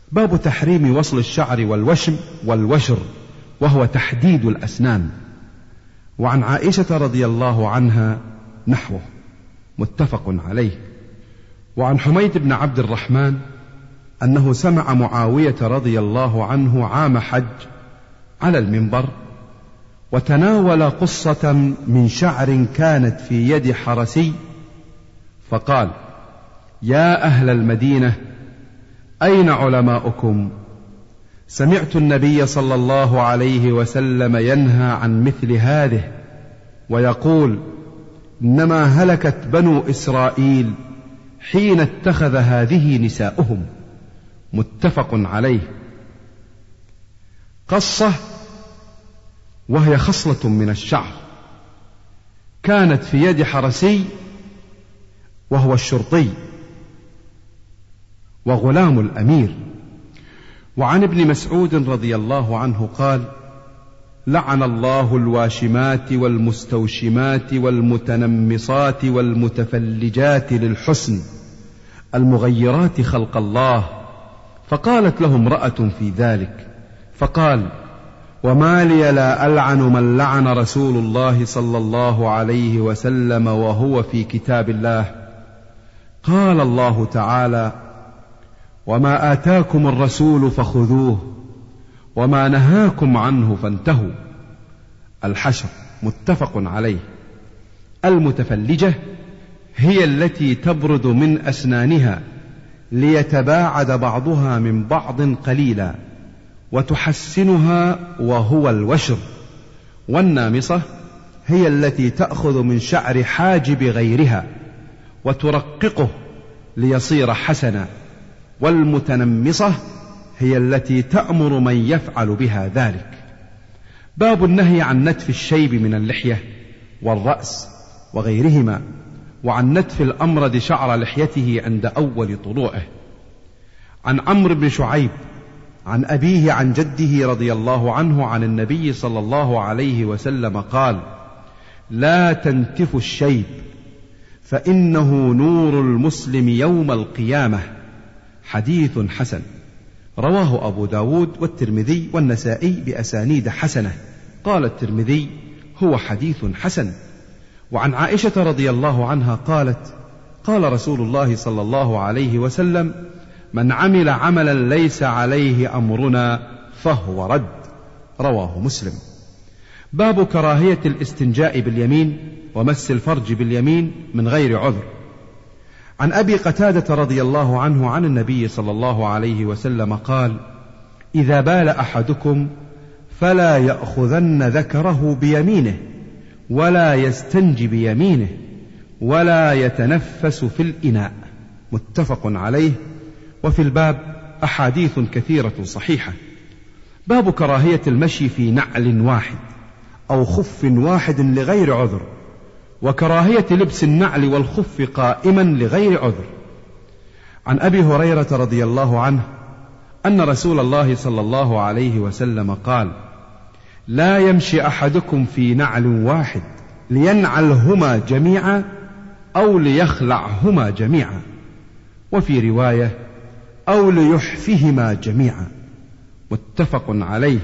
باب تحريم وصل الشعر والوشم والوشر، وهو تحديد الأسنان. وعن عائشة رضي الله عنها نحوه، متفق عليه. وعن حميد بن عبد الرحمن أنه سمع معاوية رضي الله عنه عام حج على المنبر وتناول قصة من شعر كانت في يد حرسي، فقال: يا أهل المدينة، أين علماؤكم؟ سمعت النبي صلى الله عليه وسلم ينهى عن مثل هذه ويقول: إنما هلكت بنو إسرائيل حين اتخذ هذه نساؤهم. متفق عليه. قصة، وهي خصلة من الشعر، كانت في يد حرسي وهو الشرطي وغلام الأمير. وعن ابن مسعود رضي الله عنه قال: لعن الله الواشمات والمستوشمات والمتنمصات والمتفلجات للحسن المغيرات خلق الله. فقالت له امرأة في ذلك، فقال: وما لي لا ألعن من لعن رسول الله صلى الله عليه وسلم وهو في كتاب الله. قال الله تعالى: وما آتاكم الرسول فخذوه وما نهاكم عنه فانتهوا. الحشر. متفق عليه. المتفلجة هي التي تبرد من أسنانها ليتباعد بعضها من بعض قليلا وتحسنها، وهو الوشر. والنامصة هي التي تأخذ من شعر حاجب غيرها وترققه ليصير حسنا. والمتنمصة هي التي تأمر من يفعل بها ذلك. باب النهي عن نتف الشيب من اللحية والرأس وغيرهما، وعن نتف الأمرد شعر لحيته عند أول طلوعه. عن عمرو بن شعيب عن أبيه عن جده رضي الله عنه عن النبي صلى الله عليه وسلم قال: لا تنتفوا الشيب فإنه نور المسلم يوم القيامة. حديث حسن، رواه أبو داود والترمذي والنسائي بأسانيد حسنة. قال الترمذي: هو حديث حسن. وعن عائشة رضي الله عنها قالت: قال رسول الله صلى الله عليه وسلم: من عمل عملا ليس عليه أمرنا فهو رد. رواه مسلم. باب كراهية الاستنجاء باليمين ومس الفرج باليمين من غير عذر. عن أبي قتادة رضي الله عنه عن النبي صلى الله عليه وسلم قال: إذا بال أحدكم فلا يأخذن ذكره بيمينه ولا يستنجي بيمينه ولا يتنفس في الإناء. متفق عليه. وفي الباب أحاديث كثيرة صحيحة. باب كراهية المشي في نعل واحد أو خف واحد لغير عذر، وكراهية لبس النعل والخف قائما لغير عذر. عن أبي هريرة رضي الله عنه أن رسول الله صلى الله عليه وسلم قال: لا يمشي أحدكم في نعل واحد لينعلهما جميعا أو ليخلعهما جميعا، وفي رواية: أو ليحفهما جميعا. متفق عليه.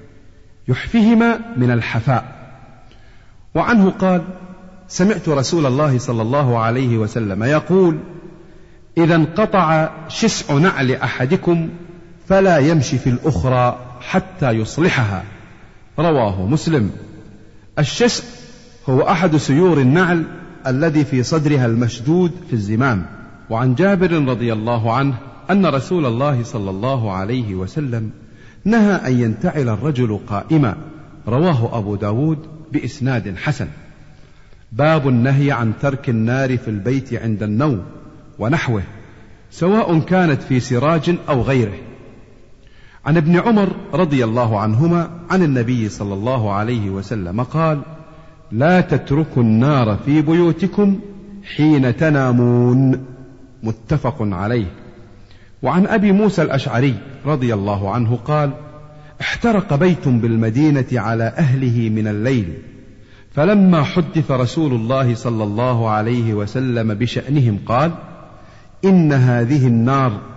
يحفهما من الحفاء. وعنه قال: سمعت رسول الله صلى الله عليه وسلم يقول: إذا انقطع شسع نعل أحدكم فلا يمشي في الأخرى حتى يصلحها. رواه مسلم. الشسع هو أحد سيور النعل الذي في صدرها المشدود في الزمام. وعن جابر رضي الله عنه أن رسول الله صلى الله عليه وسلم نهى أن ينتعل الرجل قائما. رواه أبو داود بإسناد حسن. باب النهي عن ترك النار في البيت عند النوم ونحوه، سواء كانت في سراج أو غيره. عن ابن عمر رضي الله عنهما عن النبي صلى الله عليه وسلم قال: لا تتركوا النار في بيوتكم حين تنامون. متفق عليه. وعن أبي موسى الأشعري رضي الله عنه قال: احترق بيت بالمدينة على أهله من الليل، فلما حدث رسول الله صلى الله عليه وسلم بشأنهم قال: إن هذه النار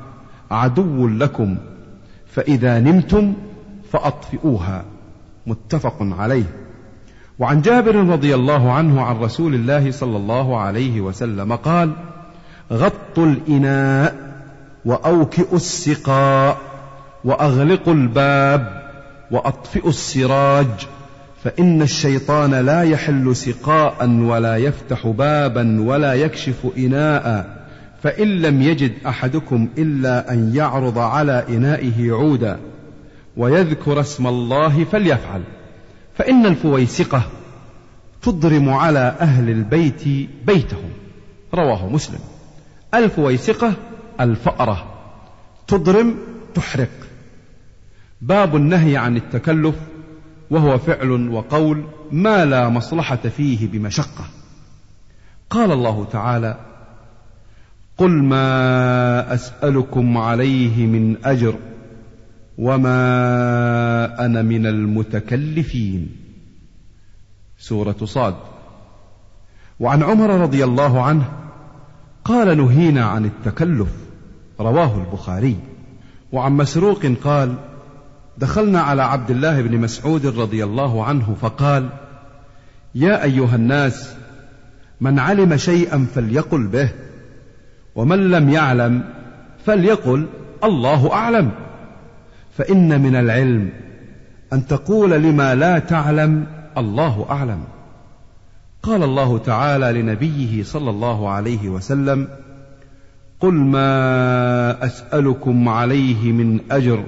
عدو لكم فإذا نمتم فأطفئوها. متفق عليه. وعن جابر رضي الله عنه عن رسول الله صلى الله عليه وسلم قال: غطوا الإناء وأوكئوا السقاء وأغلقوا الباب وأطفئوا السراج، فإن الشيطان لا يحل سقاء ولا يفتح بابا ولا يكشف إناء، فإن لم يجد أحدكم إلا أن يعرض على إنائه عودا ويذكر اسم الله فليفعل، فإن الفويسقة تضرم على أهل البيت بيتهم. رواه مسلم. الفويسقة الفأرة، تضرم تحرق. باب النهي عن التكلف، وهو فعل وقول ما لا مصلحة فيه بمشقة. قال الله تعالى: قل ما أسألكم عليه من أجر وما أنا من المتكلفين. سورة صاد. وعن عمر رضي الله عنه قال: نهينا عن التكلف. رواه البخاري. وعن مسروق قال: دخلنا على عبد الله بن مسعود رضي الله عنه فقال: يا أيها الناس، من علم شيئا فليقل به، ومن لم يعلم فليقل الله أعلم، فإن من العلم أن تقول لما لا تعلم الله أعلم. قال الله تعالى لنبيه صلى الله عليه وسلم: قل ما أسألكم عليه من أجر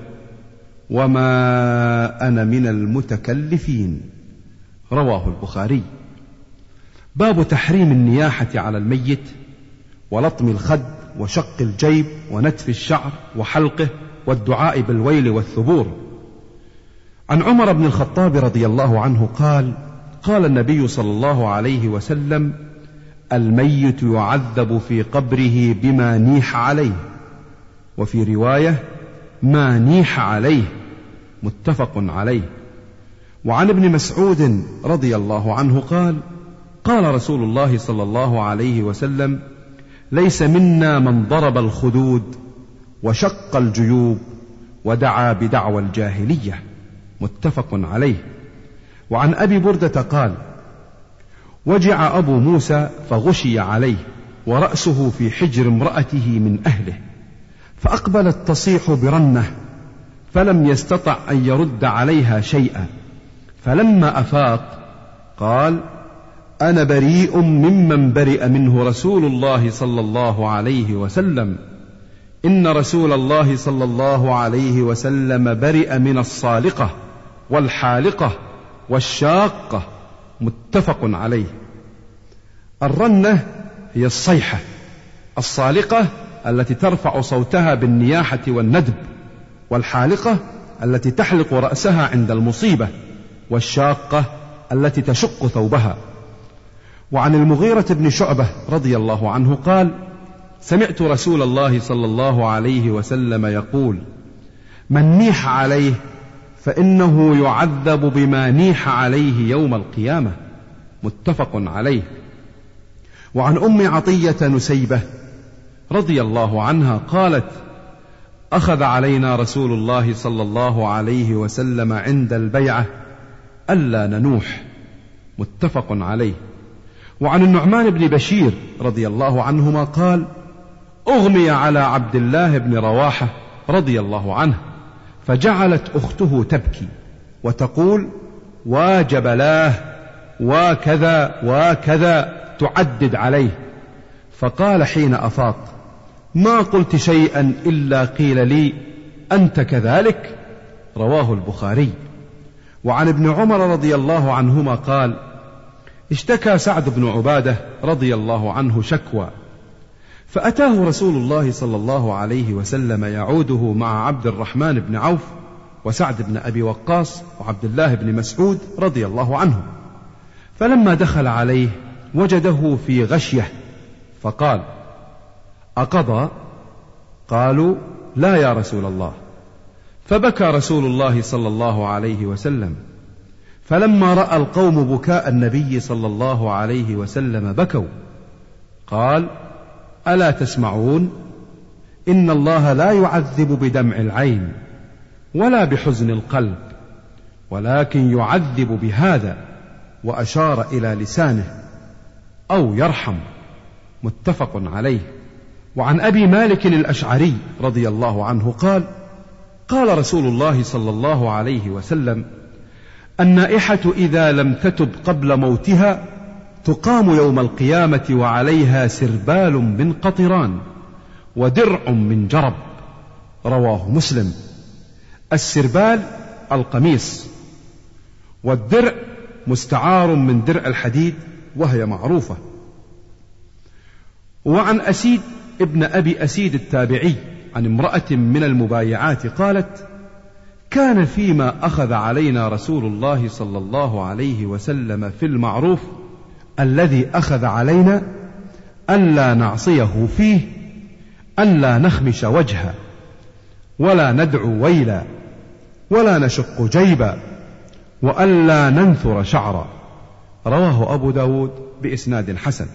وما أنا من المتكلفين. رواه البخاري. باب تحريم النياحة على الميت ولطم الخد وشق الجيب ونتف الشعر وحلقه والدعاء بالويل والثبور. عن عمر بن الخطاب رضي الله عنه قال: قال النبي صلى الله عليه وسلم: الميت يعذب في قبره بما نيح عليه، وفي رواية ما نيح عليه. متفق عليه. وعن ابن مسعود رضي الله عنه قال: قال رسول الله صلى الله عليه وسلم: ليس منا من ضرب الخدود وشق الجيوب ودعا بدعوى الجاهلية. متفق عليه. وعن أبي بردة قال: وجع أبو موسى فغشي عليه ورأسه في حجر امرأته من أهله، فأقبلت تصيح برنة، فلم يستطع أن يرد عليها شيئا، فلما أفاق قال: أنا بريء ممن برئ منه رسول الله صلى الله عليه وسلم، إن رسول الله صلى الله عليه وسلم برئ من الصالقة والحالقة والشاقة. متفق عليه. الرنة هي الصيحة، الصالقة التي ترفع صوتها بالنياحة والندب، والحالقة التي تحلق رأسها عند المصيبة، والشاقة التي تشق ثوبها. وعن المغيرة بن شعبة رضي الله عنه قال: سمعت رسول الله صلى الله عليه وسلم يقول: من نيح عليه فإنه يعذب بما نيح عليه يوم القيامة. متفق عليه. وعن أم عطية نسيبة رضي الله عنها قالت: أخذ علينا رسول الله صلى الله عليه وسلم عند البيعة ألا ننوح. متفق عليه. وعن النعمان بن بشير رضي الله عنهما قال: أغمي على عبد الله بن رواحة رضي الله عنه، فجعلت أخته تبكي وتقول: واجبلاه وكذا وكذا، تعدد عليه. فقال حين أفاق: ما قلت شيئا إلا قيل لي أنت كذلك. رواه البخاري. وعن ابن عمر رضي الله عنهما قال: اشتكى سعد بن عبادة رضي الله عنه شكوى، فأتاه رسول الله صلى الله عليه وسلم يعوده مع عبد الرحمن بن عوف وسعد بن أبي وقاص وعبد الله بن مسعود رضي الله عنه، فلما دخل عليه وجده في غشية، فقال: أقضى؟ قالوا: لا يا رسول الله. فبكى رسول الله صلى الله عليه وسلم، فلما رأى القوم بكاء النبي صلى الله عليه وسلم بكوا. قال: ألا تسمعون؟ إن الله لا يعذب بدمع العين ولا بحزن القلب، ولكن يعذب بهذا، وأشار إلى لسانه، أو يرحم. متفق عليه. وعن أبي مالك الأشعري رضي الله عنه قال: قال رسول الله صلى الله عليه وسلم: النائحة إذا لم تتب قبل موتها تقام يوم القيامة وعليها سربال من قطران ودرع من جرب. رواه مسلم. السربال القميص، والدرع مستعار من درع الحديد، وهي معروفة. وعن أسيد ابن أبي أسيد التابعي عن امرأة من المبايعات قالت: كان فيما أخذ علينا رسول الله صلى الله عليه وسلم في المعروف الذي أخذ علينا ألا نعصيه فيه، ألا نخمش وجها، ولا ندعو ويلا، ولا نشق جيبا، وألا ننثر شعرا. رواه أبو داود بإسناد حسن.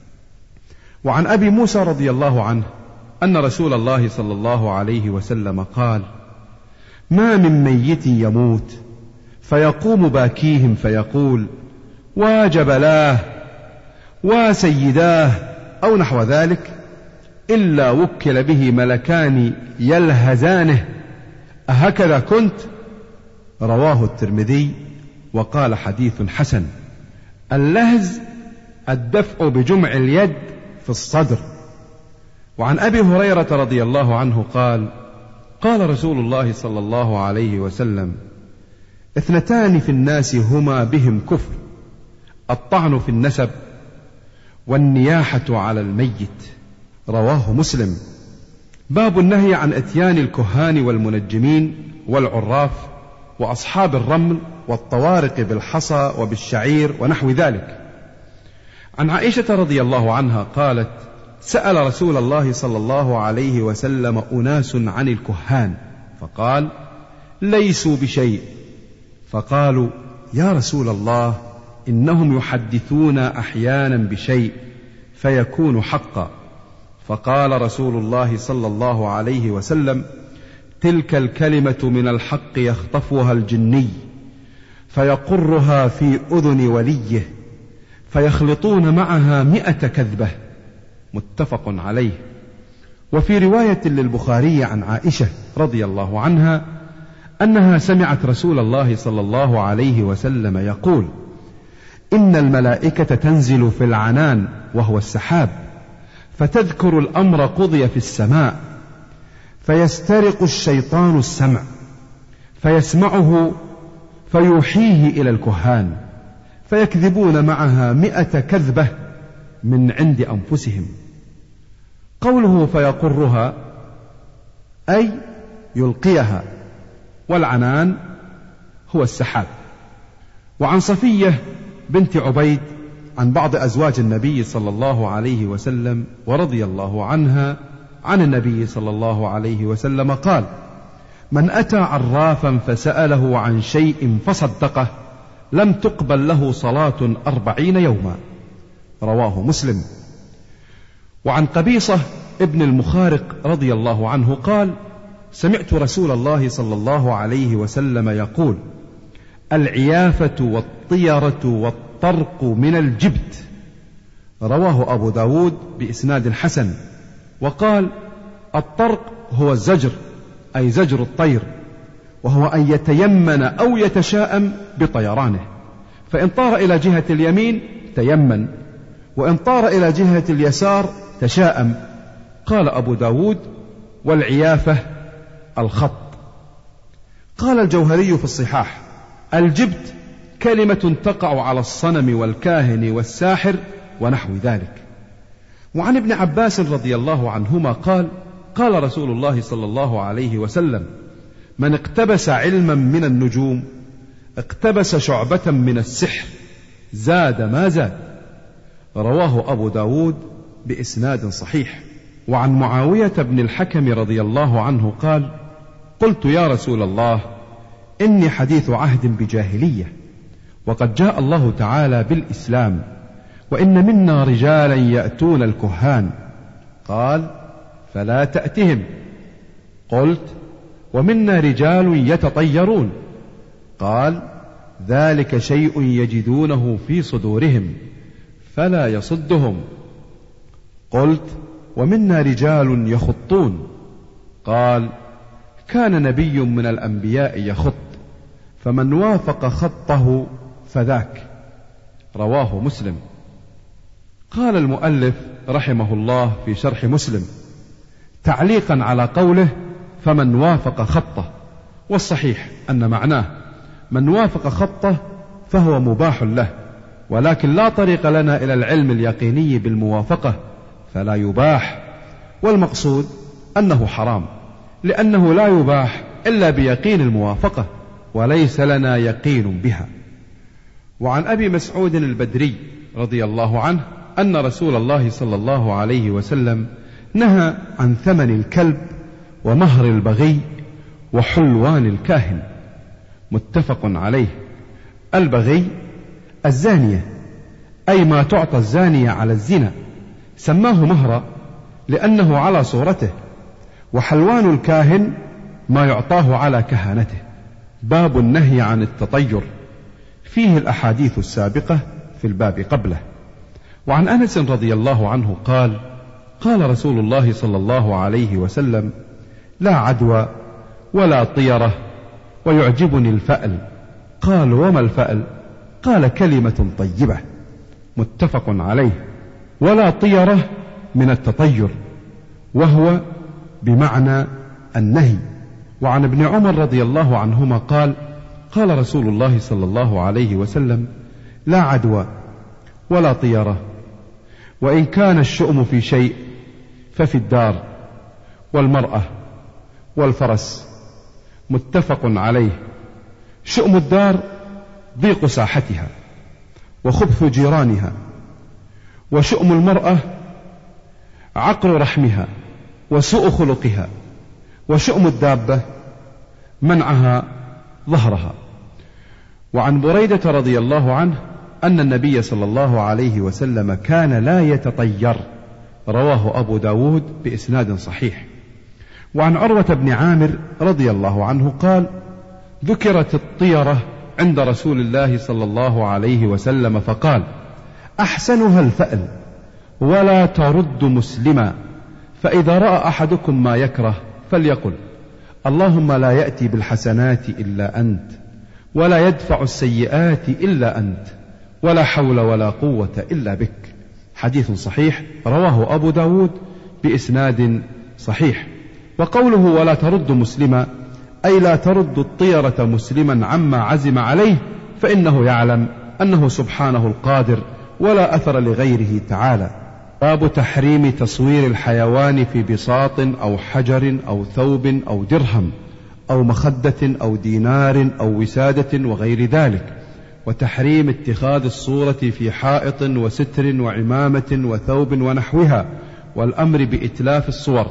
وعن أبي موسى رضي الله عنه أن رسول الله صلى الله عليه وسلم قال: ما من ميت يموت فيقوم باكيهم فيقول: وجبلاه وسيداه أو نحو ذلك، إلا وكل به ملكان يلهزانه: أهكذا كنت؟ رواه الترمذي وقال: حديث حسن. اللهز الدفع بجمع اليد في الصدر. وعن أبي هريرة رضي الله عنه قال: قال رسول الله صلى الله عليه وسلم: اثنتان في الناس هما بهم كفر: الطعن في النسب، والنياحة على الميت. رواه مسلم. باب النهي عن اتيان الكهان والمنجمين والعراف وأصحاب الرمل والطوارق بالحصى وبالشعير ونحو ذلك. عن عائشة رضي الله عنها قالت: سأل رسول الله صلى الله عليه وسلم أناس عن الكهان فقال: ليسوا بشيء. فقالوا: يا رسول الله، إنهم يحدثون أحيانا بشيء فيكون حقا. فقال رسول الله صلى الله عليه وسلم: تلك الكلمة من الحق يخطفها الجني فيقرها في أذن وليه فيخلطون معها 100 كذبة. متفق عليه. وفي رواية للبخاري عن عائشة رضي الله عنها أنها سمعت رسول الله صلى الله عليه وسلم يقول: إن الملائكة تنزل في العنان وهو السحاب فتذكر الأمر قضي في السماء، فيسترق الشيطان السمع فيسمعه فيوحيه إلى الكهان فيكذبون معها 100 كذبة من عند أنفسهم. قوله فيقرها أي يلقيها، والعنان هو السحاب. وعن صفية بنت عبيد عن بعض أزواج النبي صلى الله عليه وسلم ورضي الله عنها عن النبي صلى الله عليه وسلم قال: من أتى عرافا فسأله عن شيء فصدقه لم تقبل له صلاة 40 يوما. رواه مسلم. وعن قبيصة ابن المخارق رضي الله عنه قال: سمعت رسول الله صلى الله عليه وسلم يقول: العيافة والطيرة والطرق من الجبت. رواه أبو داود بإسناد حسن. وقال: الطرق هو الزجر، أي زجر الطير، وهو أن يتيمن أو يتشاءم بطيرانه، فإن طار إلى جهة اليمين تيمن، وإن طار إلى جهة اليسار تشاءم. قال أبو داود: والعيافة الخط. قال الجوهري في الصحاح: الجبت كلمة تقع على الصنم والكاهن والساحر ونحو ذلك. وعن ابن عباس رضي الله عنهما قال: قال رسول الله صلى الله عليه وسلم: من اقتبس علما من النجوم اقتبس شعبة من السحر زاد ما زاد. رواه أبو داود بإسناد صحيح. وعن معاوية بن الحكم رضي الله عنه قال: قلت يا رسول الله، إني حديث عهد بجاهلية، وقد جاء الله تعالى بالإسلام، وإن منا رجالا يأتون الكهان. قال: فلا تأتهم. قلت: ومنا رجال يتطيرون. قال: ذلك شيء يجدونه في صدورهم فلا يصدهم. قلت: ومنا رجال يخطون. قال: كان نبي من الأنبياء يخط، فمن وافق خطه فذاك. رواه مسلم. قال المؤلف رحمه الله في شرح مسلم تعليقا على قوله فمن وافق خطه، والصحيح أن معناه من وافق خطه فهو مباح له، ولكن لا طريق لنا إلى العلم اليقيني بالموافقة فلا يباح، والمقصود أنه حرام، لأنه لا يباح إلا بيقين الموافقة، وليس لنا يقين بها. وعن أبي مسعود البدري رضي الله عنه أن رسول الله صلى الله عليه وسلم نهى عن ثمن الكلب ومهر البغي وحلوان الكاهن. متفق عليه. البغي الزانية، أي ما تعطى الزانية على الزنا، سماه مهرا لأنه على صورته، وحلوان الكاهن ما يعطاه على كهانته. باب النهي عن التطير، فيه الأحاديث السابقة في الباب قبله. وعن أنس رضي الله عنه قال: قال رسول الله صلى الله عليه وسلم: لا عدوى ولا طيرة ويعجبني الفأل. قال: وما الفأل؟ قال: كلمة طيبة. متفق عليه. ولا طيرة من التطير، وهو بمعنى النهي. وعن ابن عمر رضي الله عنهما قال: قال رسول الله صلى الله عليه وسلم: لا عدوى ولا طيرة، وإن كان الشؤم في شيء ففي الدار والمرأة والفرس. متفق عليه. شؤم الدار ضيق ساحتها وخبث جيرانها، وشؤم المرأة عقر رحمها وسوء خلقها، وشؤم الدابة منعها ظهرها. وعن بريدة رضي الله عنه أن النبي صلى الله عليه وسلم كان لا يتطير. رواه أبو داود بإسناد صحيح. وعن عروة بن عامر رضي الله عنه قال: ذكرت الطيرة عند رسول الله صلى الله عليه وسلم فقال: أحسنها الفأل ولا ترد مسلما، فإذا رأى أحدكم ما يكره فليقل: اللهم لا يأتي بالحسنات إلا أنت، ولا يدفع السيئات إلا أنت، ولا حول ولا قوة إلا بك. حديث صحيح رواه أبو داود بإسناد صحيح. وقوله ولا ترد مسلما أي لا ترد الطيرة مسلما عما عزم عليه، فإنه يعلم أنه سبحانه القادر ولا أثر لغيره تعالى. باب تحريم تصوير الحيوان في بساط أو حجر أو ثوب أو درهم أو مخدة أو دينار أو وسادة وغير ذلك، وتحريم اتخاذ الصورة في حائط وستر وعمامة وثوب ونحوها، والأمر بإتلاف الصور.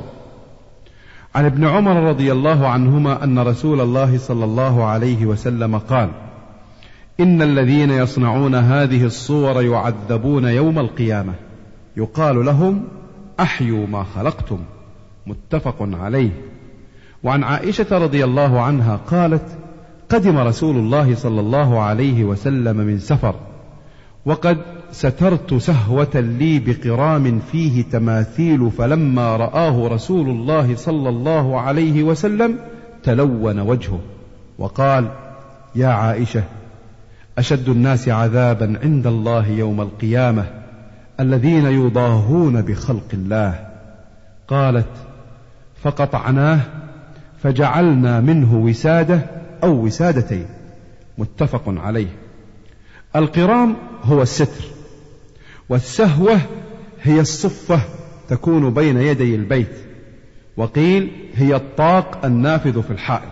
عن ابن عمر رضي الله عنهما أن رسول الله صلى الله عليه وسلم قال: إن الذين يصنعون هذه الصور يعذبون يوم القيامة، يقال لهم: أحيوا ما خلقتم. متفق عليه. وعن عائشة رضي الله عنها قالت: قدم رسول الله صلى الله عليه وسلم من سفر، وقد سترت سهوة لي بقرام فيه تماثيل، فلما رآه رسول الله صلى الله عليه وسلم تلون وجهه وقال: يا عائشة، أشد الناس عذابا عند الله يوم القيامة الذين يضاهون بخلق الله. قالت: فقطعناه فجعلنا منه وسادة أو وسادتين. متفق عليه. القرام هو الستر، والسهوة هي الصفة تكون بين يدي البيت، وقيل هي الطاق النافذ في الحائط.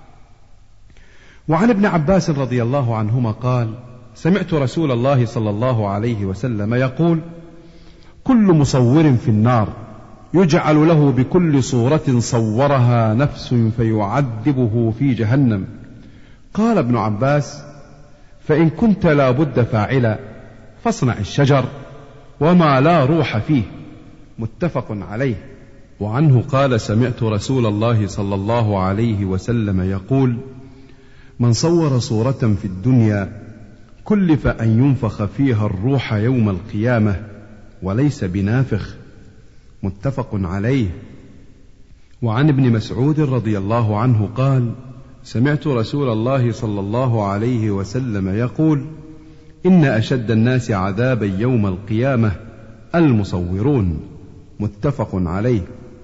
وعن ابن عباس رضي الله عنهما قال: سمعت رسول الله صلى الله عليه وسلم يقول: كل مصور في النار يجعل له بكل صورة صورها نفس فيعذبه في جهنم. قال ابن عباس: فإن كنت لا بد فاعلا فاصنع الشجر وما لا روح فيه. متفق عليه. وعنه قال: سمعت رسول الله صلى الله عليه وسلم يقول: من صور صورة في الدنيا كلف أن ينفخ فيها الروح يوم القيامة وليس بنافخ. متفق عليه. وعن ابن مسعود رضي الله عنه قال: سمعت رسول الله صلى الله عليه وسلم يقول: إن أشد الناس عذابا يوم القيامة المصورون. متفق عليه.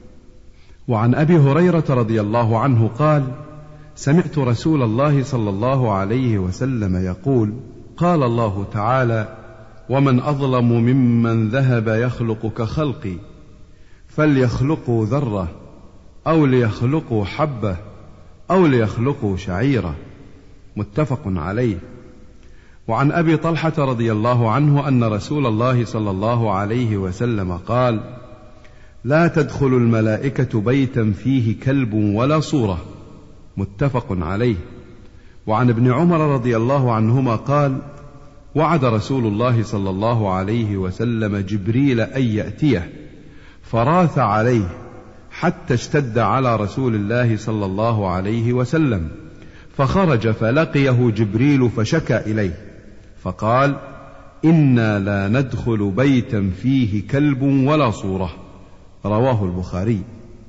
وعن أبي هريرة رضي الله عنه قال: سمعت رسول الله صلى الله عليه وسلم يقول: قال الله تعالى: ومن أظلم ممن ذهب يخلق كخلقي فليخلقوا ذرة أو ليخلقوا حبة أو ليخلقوا شعيرة. متفق عليه. وعن أبي طلحة رضي الله عنه أن رسول الله صلى الله عليه وسلم قال: لا تدخل الملائكة بيتا فيه كلب ولا صورة. متفق عليه. وعن ابن عمر رضي الله عنهما قال: وعد رسول الله صلى الله عليه وسلم جبريل أن يأتيه فراث عليه حتى اشتد على رسول الله صلى الله عليه وسلم، فخرج فلقيه جبريل فشكى إليه فقال: إنا لا ندخل بيتا فيه كلب ولا صورة. رواه البخاري.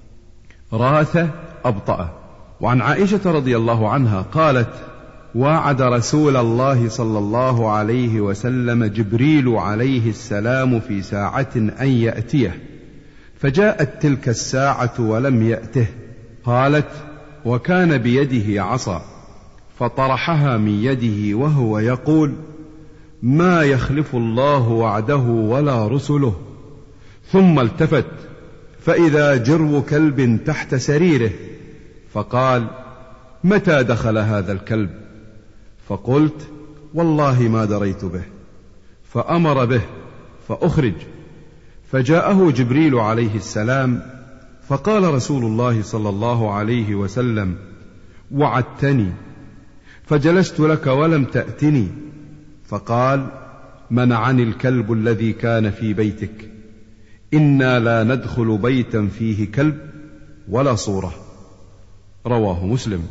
راث أبطأ. وعن عائشة رضي الله عنها قالت: وعد رسول الله صلى الله عليه وسلم جبريل عليه السلام في ساعة أن يأتيه، فجاءت تلك الساعة ولم يأته. قالت: وكان بيده عصا فطرحها من يده وهو يقول: ما يخلف الله وعده ولا رسله. ثم التفت فإذا جرو كلب تحت سريره، فقال: متى دخل هذا الكلب؟ فقلت: والله ما دريت به. فأمر به فأخرج، فجاءه جبريل عليه السلام فقال رسول الله صلى الله عليه وسلم: وعدتني فجلست لك ولم تأتني. فقال: منعني الكلب الذي كان في بيتك، إنا لا ندخل بيتا فيه كلب ولا صورة. رواه مسلم.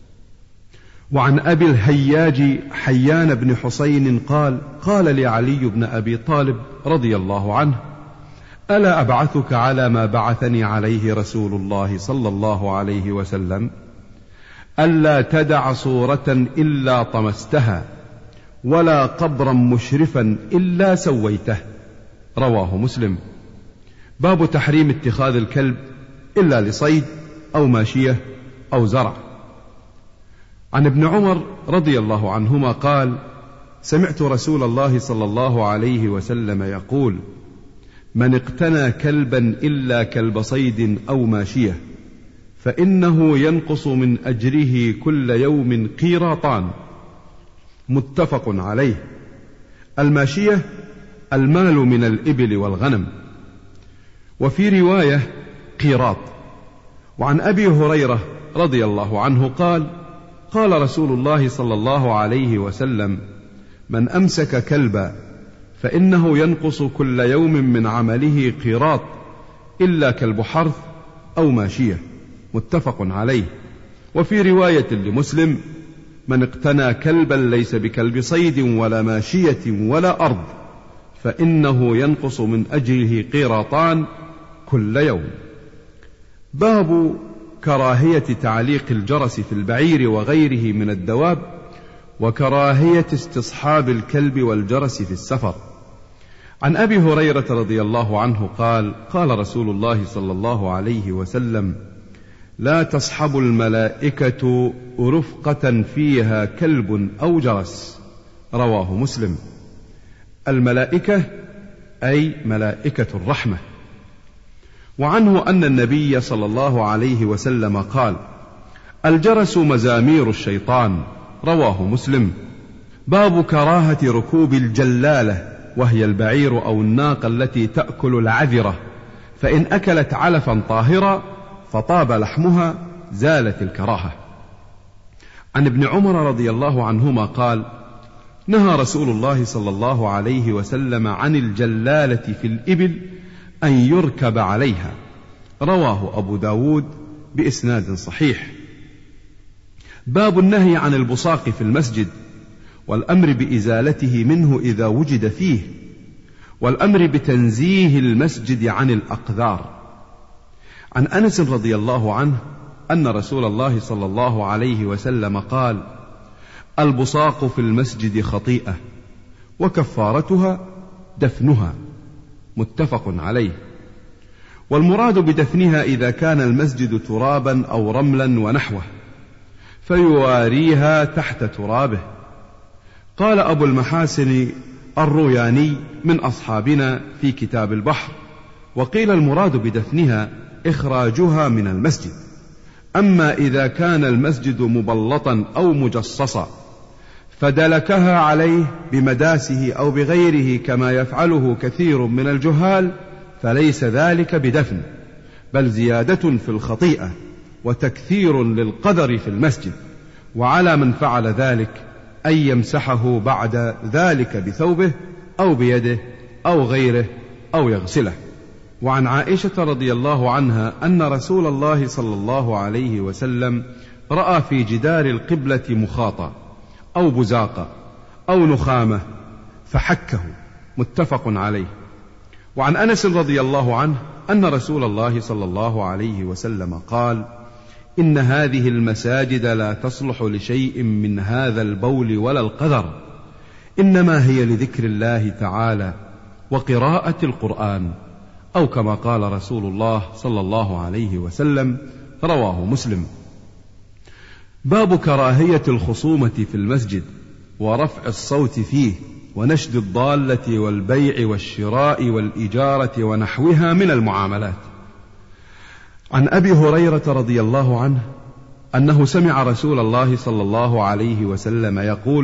وعن أبي الهياج حيان بن حسين قال: قال لي علي بن أبي طالب رضي الله عنه: ألا أبعثك على ما بعثني عليه رسول الله صلى الله عليه وسلم؟ ألا تدع صورة إلا طمستها ولا قبرا مشرفا إلا سويته. رواه مسلم. باب تحريم اتخاذ الكلب إلا لصيد أو ماشية أو زرع. عن ابن عمر رضي الله عنهما قال: سمعت رسول الله صلى الله عليه وسلم يقول: من اقتنى كلبا إلا كلب صيد أو ماشية فإنه ينقص من أجره كل يوم قيراطان. متفق عليه. الماشية المال من الإبل والغنم. وفي رواية قيراط. وعن أبي هريرة رضي الله عنه قال: قال رسول الله صلى الله عليه وسلم: من أمسك كلبا فإنه ينقص كل يوم من عمله قيراط إلا كلب حرث أو ماشية. متفق عليه. وفي رواية لمسلم: من اقتنى كلبا ليس بكلب صيد ولا ماشية ولا أرض فإنه ينقص من أجره قيراطان كل يوم. باب كراهية تعليق الجرس في البعير وغيره من الدواب، وكراهية استصحاب الكلب والجرس في السفر. عن أبي هريرة رضي الله عنه قال: قال رسول الله صلى الله عليه وسلم: لا تصحب الملائكة رفقة فيها كلب أو جرس. رواه مسلم. الملائكة أي ملائكة الرحمة. وعنه أن النبي صلى الله عليه وسلم قال: الجرس مزامير الشيطان. رواه مسلم. باب كراهة ركوب الجلالة، وهي البعير أو الناقة التي تأكل العذرة، فإن أكلت علفا طاهرا فطاب لحمها زالت الكراهة. عن ابن عمر رضي الله عنهما قال: نهى رسول الله صلى الله عليه وسلم عن الجلالة في الإبل أن يركب عليها، رواه أبو داود بإسناد صحيح. باب النهي عن البصاق في المسجد، والأمر بإزالته منه إذا وجد فيه، والأمر بتنزيه المسجد عن الأقذار. عن أنس رضي الله عنه أن رسول الله صلى الله عليه وسلم قال: البصاق في المسجد خطيئة وكفارتها دفنها، متفق عليه. والمراد بدفنها إذا كان المسجد ترابا أو رملا ونحوه، فيواريها تحت ترابه. قال أبو المحاسن الروياني من أصحابنا في كتاب البحر: وقيل المراد بدفنها إخراجها من المسجد. أما إذا كان المسجد مبلطا أو مجصصا فدلكها عليه بمداسه أو بغيره كما يفعله كثير من الجهال، فليس ذلك بدفن، بل زيادة في الخطيئة وتكثير للقدر في المسجد. وعلى من فعل ذلك أن يمسحه بعد ذلك بثوبه أو بيده أو غيره أو يغسله. وعن عائشة رضي الله عنها أن رسول الله صلى الله عليه وسلم رأى في جدار القبلة مخاطا أو بزاقا أو نخامة فحكه، متفق عليه. وعن أنس رضي الله عنه أن رسول الله صلى الله عليه وسلم قال: إن هذه المساجد لا تصلح لشيء من هذا البول ولا القذر، إنما هي لذكر الله تعالى وقراءة القرآن، أو كما قال رسول الله صلى الله عليه وسلم. رواه مسلم. باب كراهية الخصومة في المسجد ورفع الصوت فيه ونشد الضالة والبيع والشراء والإجارة ونحوها من المعاملات. عن أبي هريرة رضي الله عنه أنه سمع رسول الله صلى الله عليه وسلم يقول: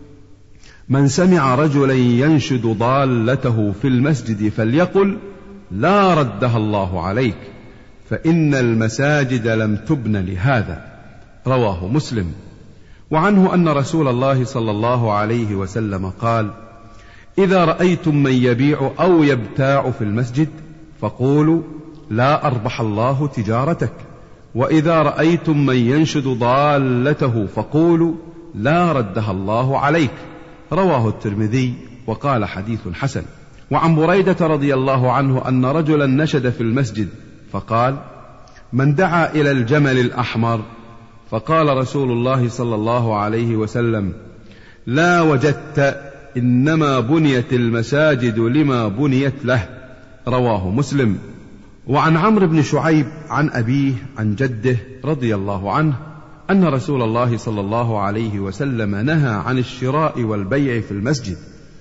من سمع رجلا ينشد ضالته في المسجد فليقل: لا ردها الله عليك، فإن المساجد لم تبن لهذا. رواه مسلم. وعنه أن رسول الله صلى الله عليه وسلم قال: إذا رأيتم من يبيع أو يبتاع في المسجد فقولوا: لا أربح الله تجارتك. وإذا رأيتم من ينشد ضالته فقولوا: لا ردها الله عليك. رواه الترمذي وقال حديث حسن. وعن بريدة رضي الله عنه أن رجلا نشد في المسجد فقال: من دعا إلى الجمل الأحمر؟ فقال رسول الله صلى الله عليه وسلم: لا وجدت، إنما بنيت المساجد لما بنيت له. رواه مسلم. وعن عمرو بن شعيب عن أبيه عن جده رضي الله عنه أن رسول الله صلى الله عليه وسلم نهى عن الشراء والبيع في المسجد،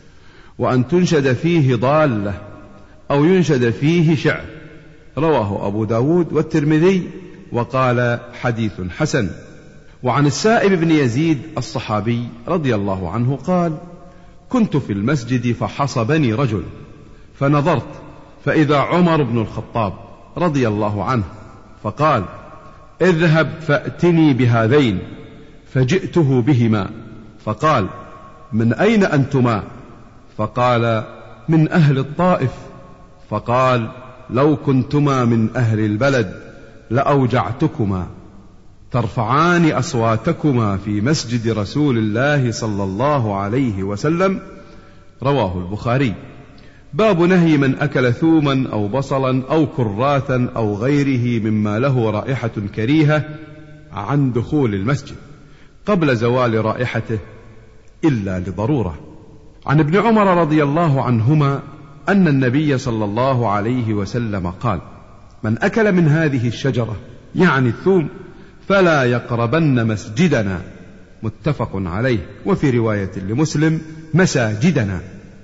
وأن تنشد فيه ضالة أو ينشد فيه شعر. رواه أبو داود والترمذي وقال حديث حسن. وعن السائب بن يزيد الصحابي رضي الله عنه قال: كنت في المسجد فحصبني رجل فنظرت فإذا عمر بن الخطاب رضي الله عنه، فقال: اذهب فأتني بهذين. فجئته بهما فقال: من أين أنتما؟ فقال: من أهل الطائف. فقال: لو كنتما من أهل البلد لأوجعتكما، ترفعان أصواتكما في مسجد رسول الله صلى الله عليه وسلم. رواه البخاري. باب نهي من أكل ثوما أو بصلا أو كراثا أو غيره مما له رائحة كريهة عن دخول المسجد قبل زوال رائحته إلا لضرورة. عن ابن عمر رضي الله عنهما أن النبي صلى الله عليه وسلم قال: من أكل من هذه الشجرة، يعني الثوم، فلا يقربن مسجدنا. متفق عليه. وفي رواية لمسلم: مساجدنا.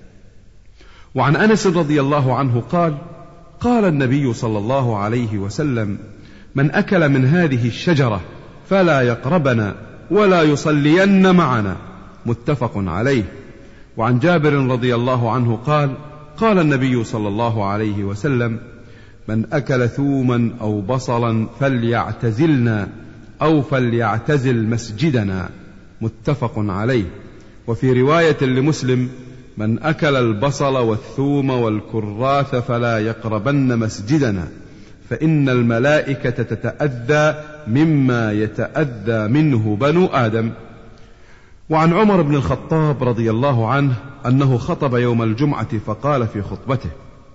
وعن أنس رضي الله عنه قال: قال النبي صلى الله عليه وسلم: من أكل من هذه الشجرة فلا يقربنا ولا يصلين معنا. متفق عليه. وعن جابر رضي الله عنه قال: قال النبي صلى الله عليه وسلم: من أكل ثوما أو بصلا فليعتزلنا أو فليعتزل مسجدنا. متفق عليه. وفي رواية لمسلم: من أكل البصل والثوم والكراث فلا يقربن مسجدنا، فإن الملائكة تتأذى مما يتأذى منه بنو آدم. وعن عمر بن الخطاب رضي الله عنه أنه خطب يوم الجمعة فقال في خطبته: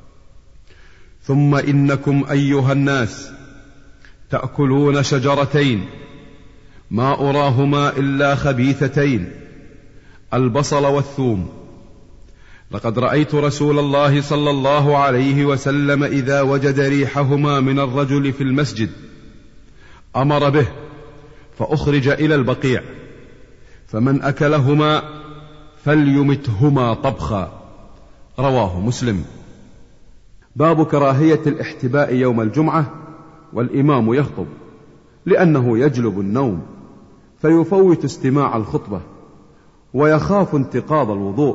ثم إنكم أيها الناس تأكلون شجرتين ما أراهما إلا خبيثتين، البصل والثوم. لقد رأيت رسول الله صلى الله عليه وسلم إذا وجد ريحهما من الرجل في المسجد أمر به فأخرج إلى البقيع، فمن أكلهما فليمتهما طبخا. رواه مسلم. باب كراهية الاحتباء يوم الجمعة والإمام يخطب، لأنه يجلب النوم فيفوت استماع الخطبة ويخاف انتقاض الوضوء.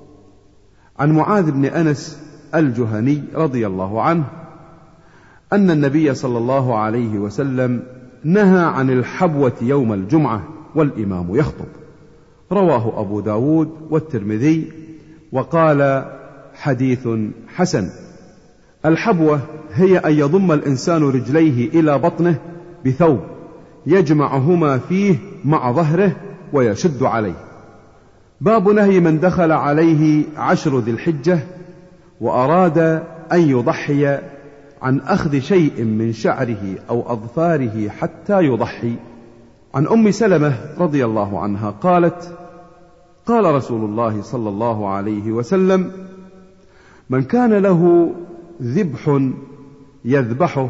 عن معاذ بن أنس الجهني رضي الله عنه أن النبي صلى الله عليه وسلم نهى عن الحبوة يوم الجمعة والإمام يخطب. رواه أبو داود والترمذي وقال حديث حسن. الحبوة هي أن يضم الإنسان رجليه إلى بطنه بثوب يجمعهما فيه مع ظهره ويشد عليه. باب نهي من دخل عليه 10 ذي الحجة وأراد أن يضحي عن أخذ شيء من شعره أو أظفاره حتى يضحي. عن أم سلمة رضي الله عنها قالت: قال رسول الله صلى الله عليه وسلم: من كان له ذبح يذبحه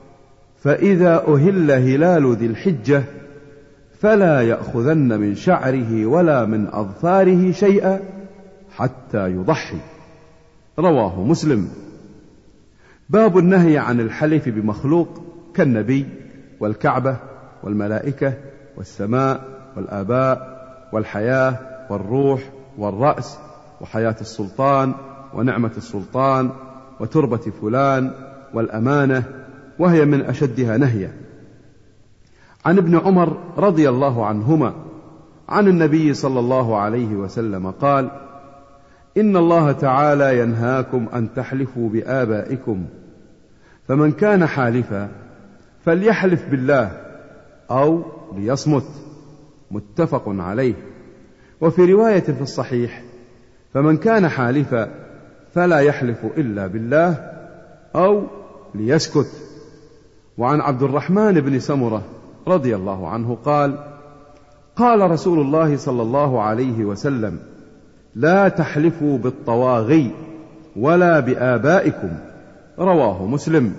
فإذا أهل هلال ذي الحجة فلا يأخذن من شعره ولا من أظفاره شيئا حتى يضحي. رواه مسلم. باب النهي عن الحلف بمخلوق كالنبي والكعبة والملائكة والسماء والآباء والحياة والروح والرأس وحياة السلطان ونعمة السلطان وتربة فلان والأمانة، وهي من أشدها نهيا. عن ابن عمر رضي الله عنهما عن النبي صلى الله عليه وسلم قال: إن الله تعالى ينهاكم أن تحلفوا بآبائكم، فمن كان حالفا فليحلف بالله أو ليصمت. متفق عليه. وفي رواية في الصحيح: فمن كان حالفا فلا يحلف إلا بالله أو ليسكت. وعن عبد الرحمن بن سمرة رضي الله عنه قال: قال رسول الله صلى الله عليه وسلم: لا تحلفوا بالطواغي ولا بآبائكم. رواه مسلم.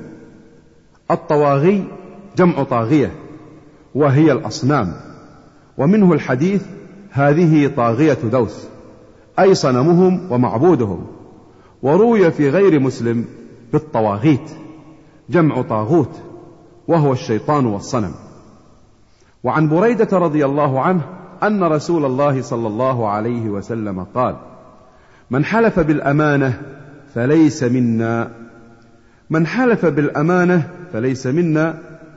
الطواغي جمع طاغية وهي الأصنام، ومنه الحديث: هذه طاغية دوس، أي صنمهم ومعبودهم. وروي في غير مسلم بالطواغيت جمع طاغوت وهو الشيطان والصنم. وعن بريدة رضي الله عنه أن رسول الله صلى الله عليه وسلم قال: من حلف بالأمانة فليس منا. من حلف بالأمانة فليس منا،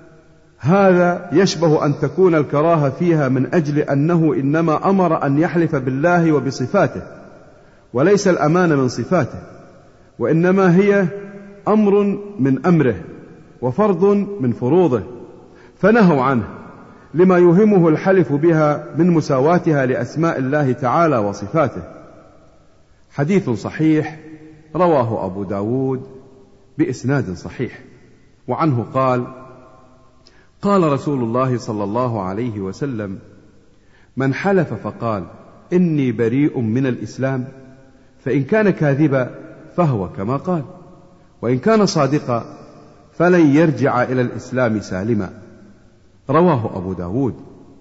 هذا يشبه أن تكون الكراهة فيها من أجل أنه إنما أمر أن يحلف بالله وبصفاته، وليس الأمانة من صفاته، وإنما هي أمر من أمره وفرض من فروضه، فنهوا عنه لما يهمه الحلف بها من مساواتها لأسماء الله تعالى وصفاته. حديث صحيح رواه أبو داود بإسناد صحيح. وعنه قال: قال رسول الله صلى الله عليه وسلم: من حلف فقال إني بريء من الإسلام فإن كان كاذبا فهو كما قال، وإن كان صادقا فلن يرجع إلى الإسلام سالما. رواه أبو داود.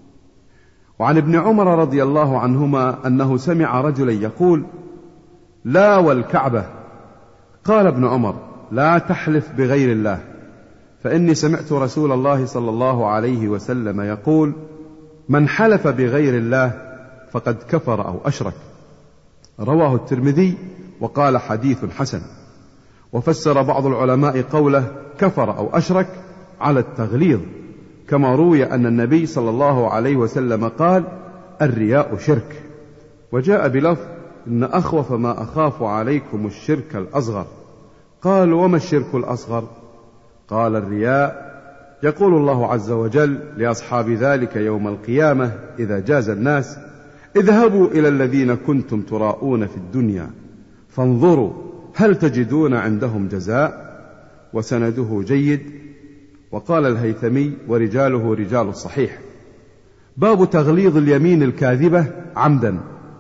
وعن ابن عمر رضي الله عنهما أنه سمع رجلا يقول: لا والكعبة. قال ابن عمر: لا تحلف بغير الله، فإني سمعت رسول الله صلى الله عليه وسلم يقول: من حلف بغير الله فقد كفر أو أشرك. رواه الترمذي وقال حديث حسن. وفسر بعض العلماء قوله كفر أو أشرك على التغليظ، كما روي أن النبي صلى الله عليه وسلم قال: الرياء شرك. وجاء بلفظ: إن أخوف ما أخاف عليكم الشرك الأصغر. قالوا: وما الشرك الأصغر؟ قال: الرياء. يقول الله عز وجل لأصحاب ذلك يوم القيامة إذا جاز الناس: اذهبوا إلى الذين كنتم تراءون في الدنيا فانظروا هل تجدون عندهم جزاء. وسنده جيد. وقال الهيثمي: ورجاله رجال الصحيح. باب تغليظ اليمين الكاذبة عمدا.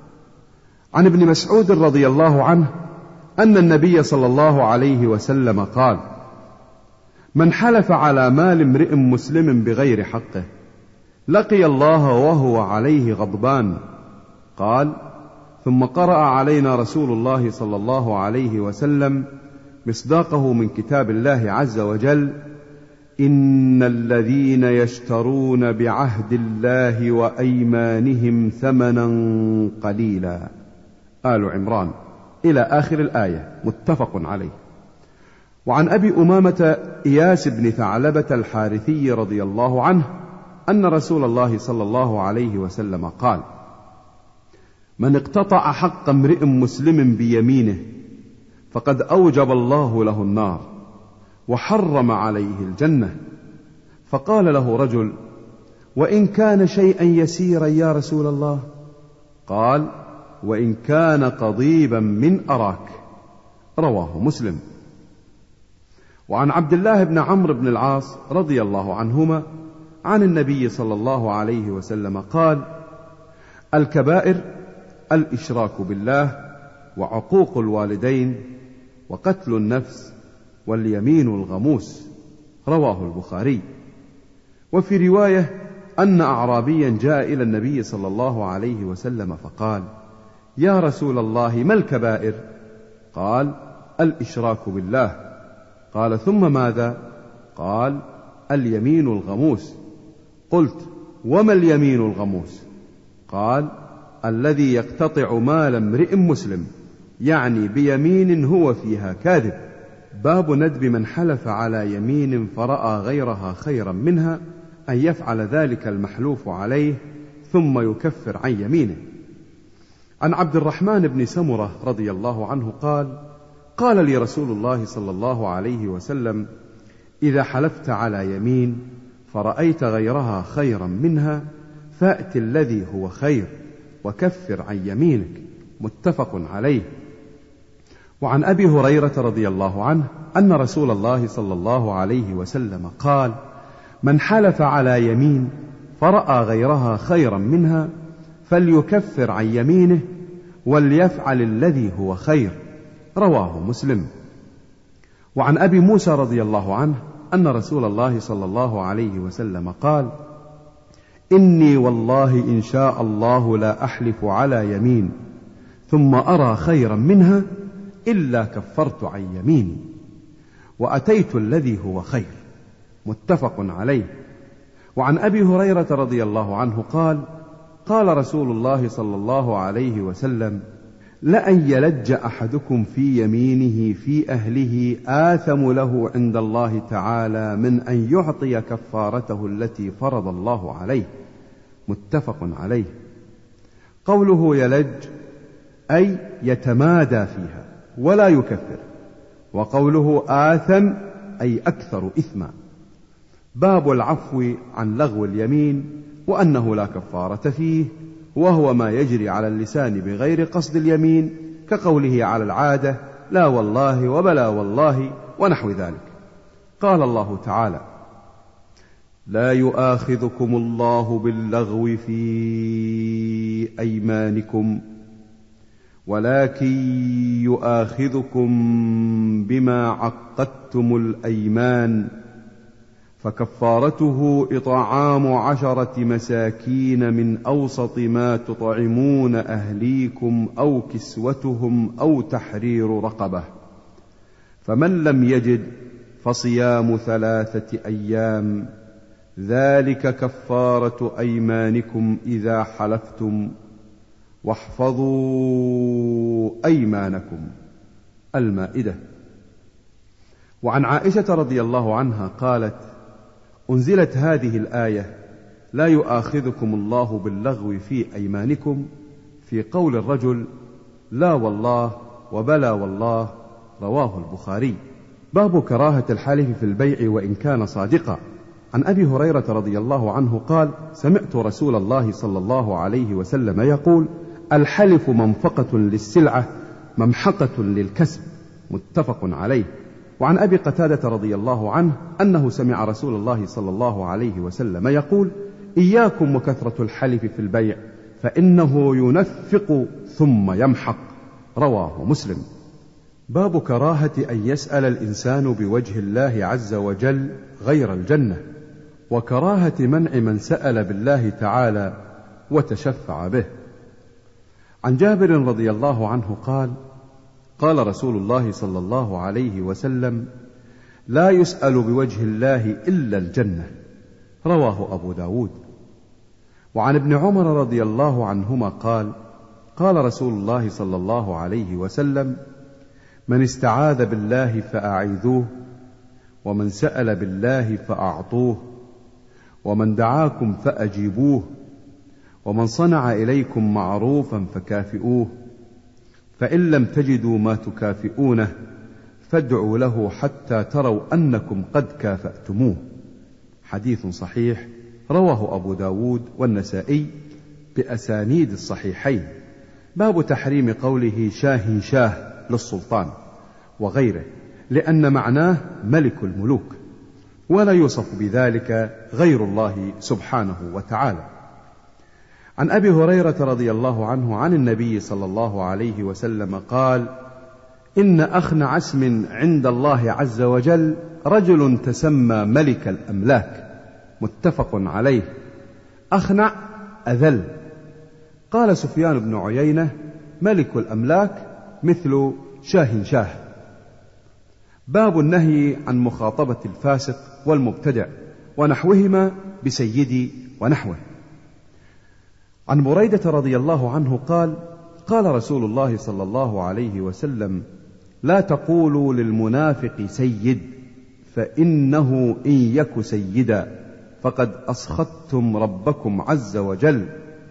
عن ابن مسعود رضي الله عنه أن النبي صلى الله عليه وسلم قال: من حلف على مال امرئ مسلم بغير حقه لقي الله وهو عليه غضبان. قال: ثم قرأ علينا رسول الله صلى الله عليه وسلم مصداقه من كتاب الله عز وجل: إن الذين يشترون بعهد الله وأيمانهم ثمنا قليلا. آل عمران، إلى آخر الآية، متفق عليه. وعن أبي أمامة إياس بن ثعلبة الحارثي رضي الله عنه أن رسول الله صلى الله عليه وسلم قال: من اقتطع حق امرئ مسلم بيمينه فقد أوجب الله له النار وحرم عليه الجنة. فقال له رجل: وإن كان شيئا يسيرا يا رسول الله؟ قال: وإن كان قضيبا من أراك. رواه مسلم. وعن عبد الله بن عمرو بن العاص رضي الله عنهما عن النبي صلى الله عليه وسلم قال: الكبائر الإشراك بالله وعقوق الوالدين وقتل النفس واليمين الغموس. رواه البخاري. وفي رواية أن أعرابيا جاء إلى النبي صلى الله عليه وسلم فقال: يا رسول الله ما الكبائر؟ قال: الإشراك بالله. قال: ثم ماذا؟ قال: اليمين الغموس. قلت: وما اليمين الغموس؟ قال: الذي يقتطع مال امرئ مسلم، يعني بيمين هو فيها كاذب. باب ندب من حلف على يمين فرأى غيرها خيرا منها أن يفعل ذلك المحلوف عليه ثم يكفر عن يمينه. عن عبد الرحمن بن سمرة رضي الله عنه قال: قال لي رسول الله صلى الله عليه وسلم: إذا حلفت على يمين فرأيت غيرها خيرا منها فأت الذي هو خير وكفر عن يمينك. متفق عليه. وعن أبي هريرة رضي الله عنه أن رسول الله صلى الله عليه وسلم قال: من حلف على يمين فرأى غيرها خيرا منها فليكفر عن يمينه وليفعل الذي هو خير. رواه مسلم. وعن أبي موسى رضي الله عنه أن رسول الله صلى الله عليه وسلم قال: إني والله إن شاء الله لا أحلف على يمين ثم أرى خيرا منها إلا كفرت عن يميني وأتيت الذي هو خير. متفق عليه. وعن أبي هريرة رضي الله عنه قال: قال رسول الله صلى الله عليه وسلم: لأن يلج أحدكم في يمينه في أهله آثم له عند الله تعالى من أن يعطي كفارته التي فرض الله عليه. متفق عليه. قوله يلج أي يتمادى فيها ولا يكفر، وقوله آثم أي أكثر إثما. باب العفو عن لغو اليمين وأنه لا كفارة فيه، وهو ما يجري على اللسان بغير قصد اليمين، كقوله على العادة لا والله وبلا والله ونحو ذلك. قال الله تعالى: لا يؤاخذكم الله باللغو في أيمانكم ولكن يؤاخذكم بما عقدتم الأيمان، فكفارته إطعام 10 مساكين من أوسط ما تطعمون أهليكم أو كسوتهم أو تحرير رقبة، فمن لم يجد فصيام 3 أيام، ذلك كفارة أيمانكم إذا حلفتم، واحفظوا أيمانكم. المائدة. وعن عائشة رضي الله عنها قالت: أنزلت هذه الآية: لا يؤاخذكم الله باللغو في أيمانكم، في قول الرجل لا والله وبلا والله. رواه البخاري. باب كراهة الحلف في البيع وإن كان صادقا. عن أبي هريرة رضي الله عنه قال: سمعت رسول الله صلى الله عليه وسلم يقول: الحلف منفقة للسلعة ممحقة للكسب، متفق عليه. وعن أبي قتادة رضي الله عنه أنه سمع رسول الله صلى الله عليه وسلم يقول: إياكم وكثرة الحلف في البيع فإنه ينفق ثم يمحق، رواه مسلم. باب كراهة أن يسأل الإنسان بوجه الله عز وجل غير الجنة، وكراهة منع من سأل بالله تعالى وتشفع به. عن جابر رضي الله عنه قال: قال رسول الله صلى الله عليه وسلم: لا يسأل بوجه الله إلا الجنة، رواه أبو داود. وعن ابن عمر رضي الله عنهما قال: قال رسول الله صلى الله عليه وسلم: من استعاذ بالله فأعيذوه، ومن سأل بالله فأعطوه، ومن دعاكم فأجيبوه، ومن صنع إليكم معروفا فكافئوه، فإن لم تجدوا ما تكافئونه فادعوا له حتى تروا أنكم قد كافأتموه. حديث صحيح، رواه أبو داود والنسائي بأسانيد الصحيحين. باب تحريم قوله شاه شاه للسلطان وغيره، لأن معناه ملك الملوك، ولا يوصف بذلك غير الله سبحانه وتعالى. عن أبي هريرة رضي الله عنه عن النبي صلى الله عليه وسلم قال: إن أخنع اسم عند الله عز وجل رجل تسمى ملك الأملاك، متفق عليه. أخنع أذل. قال سفيان بن عيينة: ملك الأملاك مثل شاه شاه. باب النهي عن مخاطبة الفاسق والمبتدع ونحوهما بسيدي ونحوه. عن بريدة رضي الله عنه قال: قال رسول الله صلى الله عليه وسلم: لا تقولوا للمنافق سيد، فإنه إن يك سيدا فقد أسخطتم ربكم عز وجل،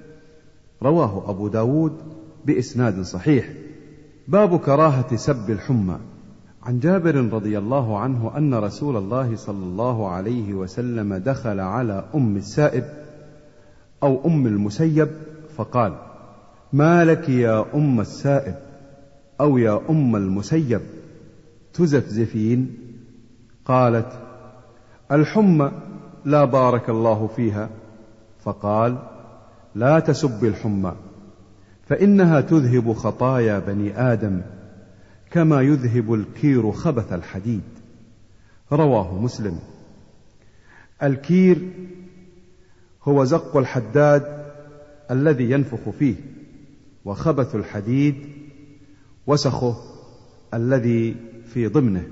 رواه أبو داود بإسناد صحيح. باب كراهة سب الحمى. عن جابر رضي الله عنه أن رسول الله صلى الله عليه وسلم دخل على أم السائب أو أم المسيب فقال: ما لك يا أم السائب أو يا أم المسيب تزفزفين؟ قالت: الحمى لا بارك الله فيها. فقال: لا تسب الحمى، فإنها تذهب خطايا بني آدم كما يذهب الكير خبث الحديد، رواه مسلم. الكير هو زق الحداد الذي ينفخ فيه، وخبث الحديد وسخه الذي في ضمنه.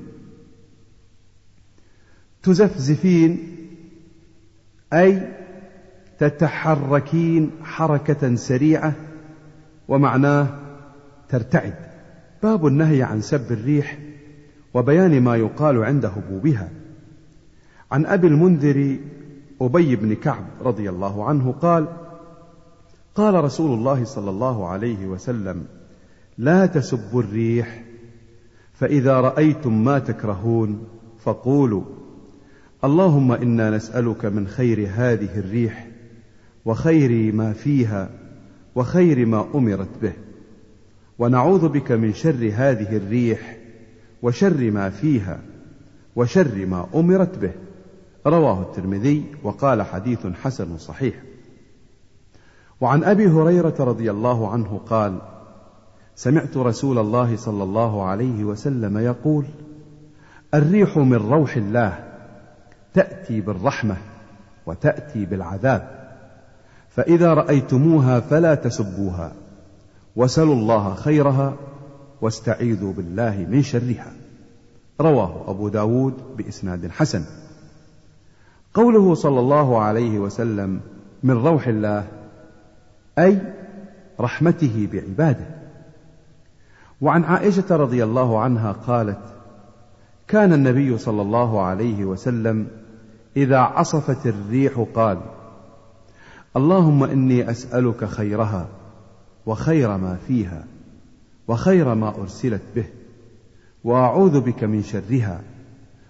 تزفزفين أي تتحركين حركة سريعة، ومعناه ترتعد. باب النهي عن سب الريح وبيان ما يقال عند هبوبها. عن أبي المنذر أبي بن كعب رضي الله عنه قال: قال رسول الله صلى الله عليه وسلم: لا تسبوا الريح، فإذا رأيتم ما تكرهون فقولوا: اللهم إنا نسألك من خير هذه الريح وخير ما فيها وخير ما أمرت به، ونعوذ بك من شر هذه الريح وشر ما فيها وشر ما أمرت به، رواه الترمذي وقال حديث حسن صحيح. وعن أبي هريرة رضي الله عنه قال: سمعت رسول الله صلى الله عليه وسلم يقول: الريح من روح الله، تأتي بالرحمة وتأتي بالعذاب، فإذا رأيتموها فلا تسبوها، وسلوا الله خيرها واستعيذوا بالله من شرها، رواه أبو داود بإسناد حسن. قوله صلى الله عليه وسلم من روح الله أي رحمته بعباده. وعن عائشة رضي الله عنها قالت: كان النبي صلى الله عليه وسلم إذا عصفت الريح قال: اللهم إني أسألك خيرها وخير ما فيها وخير ما أرسلت به، وأعوذ بك من شرها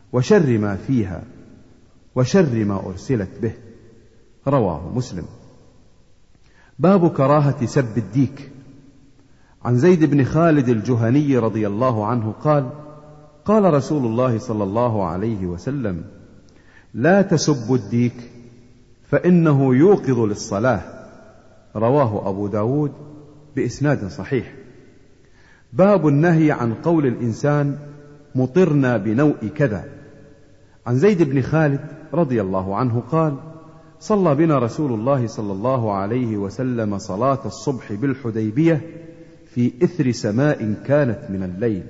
وشر ما فيها وشر ما أرسلت به. رواه مسلم. باب كراهة سب الديك. عن زيد بن خالد الجهني رضي الله عنه قال: قال رسول الله صلى الله عليه وسلم: لا تسبوا الديك فإنه يوقظ للصلاة. رواه أبو داود بإسناد صحيح. باب النهي عن قول الإنسان مطرنا بنوء كذا. عن زيد بن خالد رضي الله عنه قال: صلى بنا رسول الله صلى الله عليه وسلم صلاة الصبح بالحديبية في إثر سماء كانت من الليل،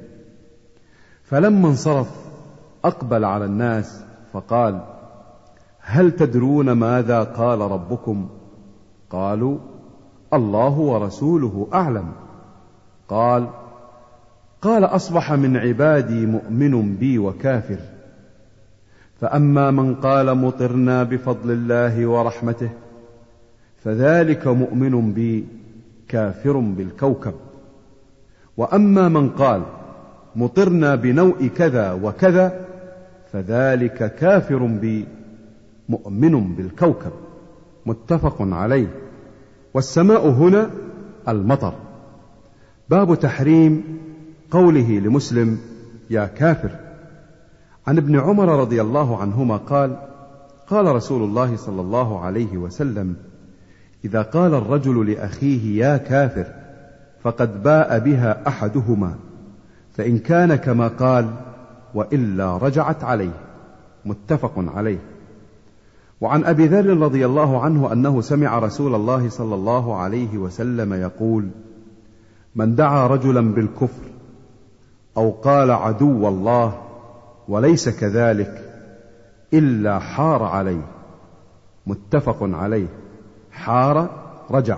فلما انصرف أقبل على الناس فقال: هل تدرون ماذا قال ربكم؟ قالوا: الله ورسوله أعلم. قال: أصبح من عبادي مؤمن بي وكافر، فأما من قال مطرنا بفضل الله ورحمته فذلك مؤمن بي كافر بالكوكب، وأما من قال مطرنا بنوء كذا وكذا فذلك كافر بي مؤمن بالكوكب. متفق عليه. والسماء هنا المطر. باب تحريم قوله لمسلم: يا كافر. عن ابن عمر رضي الله عنهما قال: قال رسول الله صلى الله عليه وسلم: إذا قال الرجل لأخيه يا كافر فقد باء بها أحدهما، فإن كان كما قال وإلا رجعت عليه. متفق عليه. وعن أبي ذر رضي الله عنه أنه سمع رسول الله صلى الله عليه وسلم يقول: من دعا رجلا بالكفر أو قال عدو الله وليس كذلك إلا حار عليه. متفق عليه. حار رجع.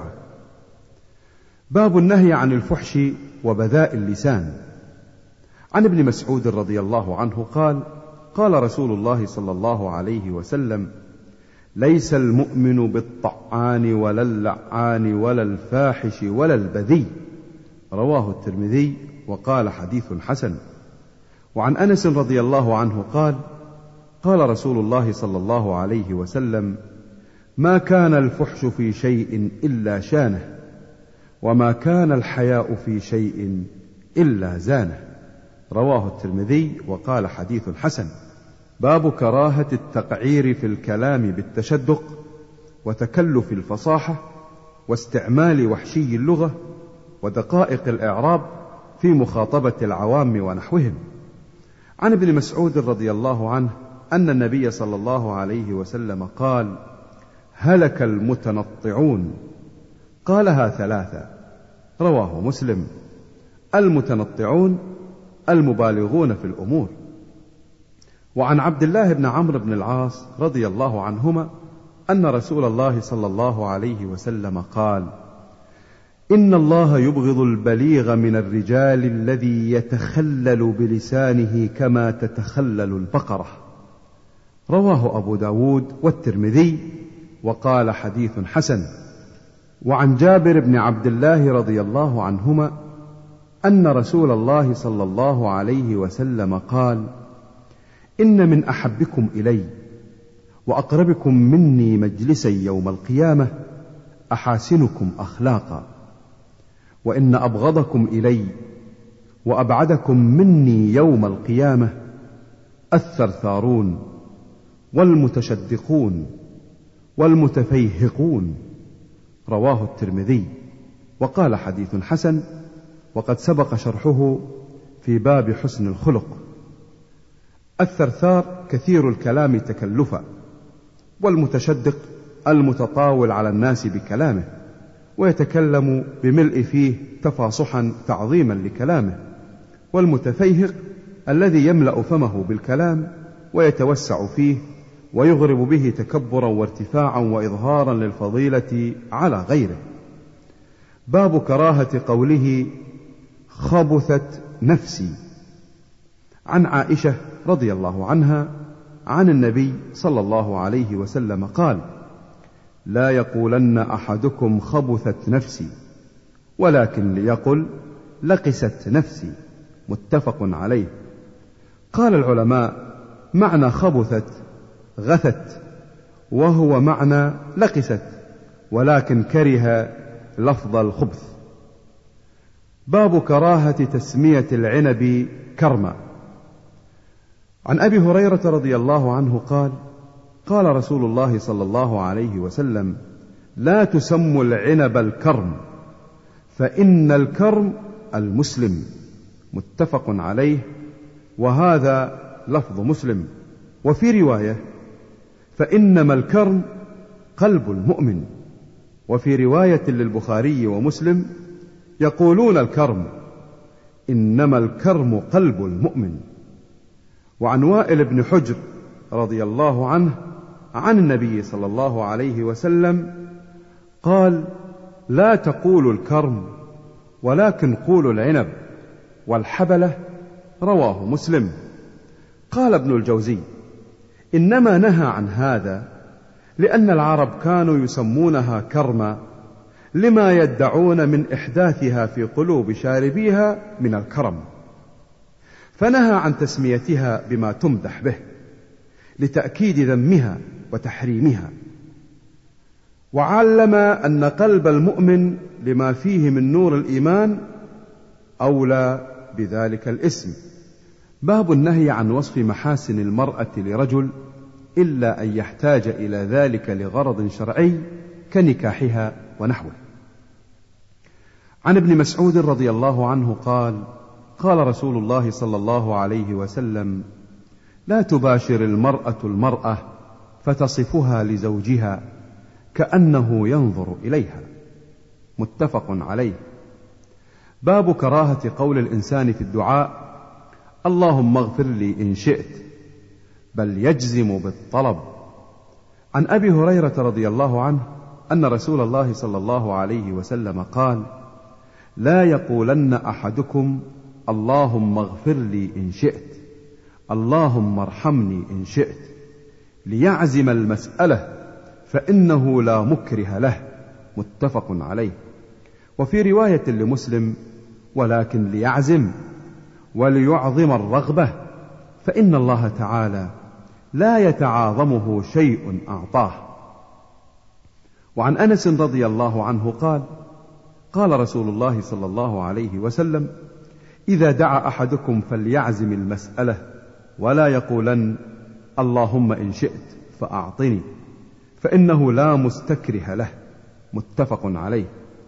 باب النهي عن الفحش وبذاء اللسان. عن ابن مسعود رضي الله عنه قال: قال رسول الله صلى الله عليه وسلم: ليس المؤمن بالطعان ولا اللعان ولا الفاحش ولا البذي. رواه الترمذي وقال حديث حسن. وعن أنس رضي الله عنه قال: قال رسول الله صلى الله عليه وسلم: ما كان الفحش في شيء إلا شانه، وما كان الحياء في شيء إلا زانه. رواه الترمذي وقال حديث حسن. باب كراهة التقعير في الكلام بالتشدق وتكلف الفصاحة واستعمال وحشي اللغة ودقائق الإعراب في مخاطبة العوام ونحوهم. عن ابن مسعود رضي الله عنه أن النبي صلى الله عليه وسلم قال: هلك المتنطعون. قالها ثلاثة. رواه مسلم. المتنطعون المبالغون في الأمور. وعن عبد الله بن عمرو بن العاص رضي الله عنهما أن رسول الله صلى الله عليه وسلم قال: إن الله يبغض البليغ من الرجال الذي يتخلل بلسانه كما تتخلل البقرة. رواه أبو داود والترمذي وقال حديث حسن. وعن جابر بن عبد الله رضي الله عنهما أن رسول الله صلى الله عليه وسلم قال: إن من أحبكم إلي وأقربكم مني مجلسا يوم القيامة أحاسنكم أخلاقا، وإن أبغضكم إلي وأبعدكم مني يوم القيامة الثرثارون والمتشدقون والمتفيهقون. رواه الترمذي وقال حديث حسن، وقد سبق شرحه في باب حسن الخلق. الثرثار كثير الكلام تكلفا، والمتشدق المتطاول على الناس بكلامه ويتكلم بملء فيه تفاصحا تعظيما لكلامه، والمتفيهق الذي يملأ فمه بالكلام ويتوسع فيه ويغرب به تكبرا وارتفاعا وإظهارا للفضيلة على غيره. باب كراهة قوله خبثت نفسي. عن عائشة رضي الله عنها عن النبي صلى الله عليه وسلم قال: لا يقولن أحدكم خبثت نفسي، ولكن ليقل لقست نفسي. متفق عليه. قال العلماء: معنى خبثت غثت، وهو معنى لقست، ولكن كره لفظ الخبث. باب كراهة تسمية العنب كرما. عن أبي هريرة رضي الله عنه قال: قال رسول الله صلى الله عليه وسلم: لا تسموا العنب الكرم، فإن الكرم المسلم. متفق عليه، وهذا لفظ مسلم. وفي رواية: فإنما الكرم قلب المؤمن. وفي رواية للبخاري ومسلم يقولون الكرم، إنما الكرم قلب المؤمن. وعن وائل بن حجر رضي الله عنه عن النبي صلى الله عليه وسلم قال: لا تقولوا الكرم، ولكن قولوا العنب والحبلة. رواه مسلم. قال ابن الجوزي: إنما نهى عن هذا لأن العرب كانوا يسمونها كرما لما يدعون من إحداثها في قلوب شاربيها من الكرم، فنهى عن تسميتها بما تمدح به لتأكيد ذمها وتحريمها. وعلم أن قلب المؤمن لما فيه من نور الإيمان أولى بذلك الاسم. باب النهي عن وصف محاسن المرأة لرجل إلا أن يحتاج إلى ذلك لغرض شرعي كنكاحها ونحوه. عن ابن مسعود رضي الله عنه قال: قال رسول الله صلى الله عليه وسلم: لا تباشر المرأة المرأة فتصفها لزوجها كأنه ينظر إليها. متفق عليه. باب كراهة قول الإنسان في الدعاء: اللهم اغفر لي إن شئت، بل يجزم بالطلب. عن أبي هريرة رضي الله عنه أن رسول الله صلى الله عليه وسلم قال: لا يقولن أحدكم اللهم اغفر لي إن شئت، اللهم ارحمني إن شئت، ليعزم المسألة فإنه لا مكره له. متفق عليه. وفي رواية لمسلم: ولكن ليعزم وليعظم الرغبة، فإن الله تعالى لا يتعاظمه شيء أعطاه. وعن أنس رضي الله عنه قال: قال رسول الله صلى الله عليه وسلم: إذا دعا أحدكم فليعزم المسألة ولا يقولن اللهم إن شئت فأعطني، فإنه لا مستكره له. متفق عليه.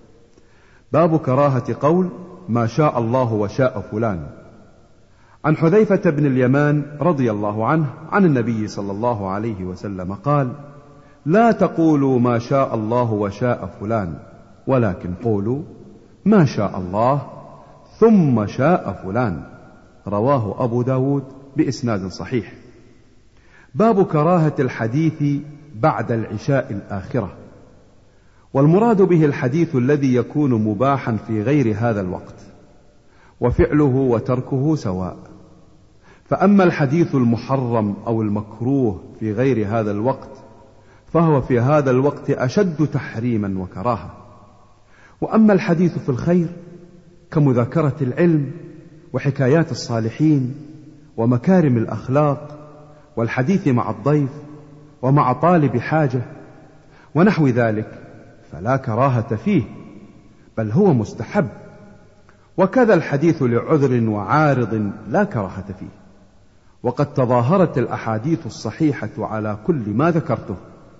باب كراهة قول ما شاء الله وشاء فلان. عن حذيفة بن اليمان رضي الله عنه عن النبي صلى الله عليه وسلم قال: لا تقولوا ما شاء الله وشاء فلان، ولكن قولوا ما شاء الله ثم شاء فلان. رواه أبو داود بإسناد صحيح. باب كراهة الحديث بعد العشاء الآخرة. والمراد به الحديث الذي يكون مباحا في غير هذا الوقت، وفعله وتركه سواء. فأما الحديث المحرم أو المكروه في غير هذا الوقت فهو في هذا الوقت أشد تحريما وكراهة. وأما الحديث في الخير كمذاكرة العلم وحكايات الصالحين ومكارم الأخلاق والحديث مع الضيف ومع طالب حاجة ونحو ذلك فلا كراهة فيه، بل هو مستحب. وكذا الحديث لعذر وعارض لا كراهة فيه. وقد تظاهرت الأحاديث الصحيحة على كل ما ذكرته.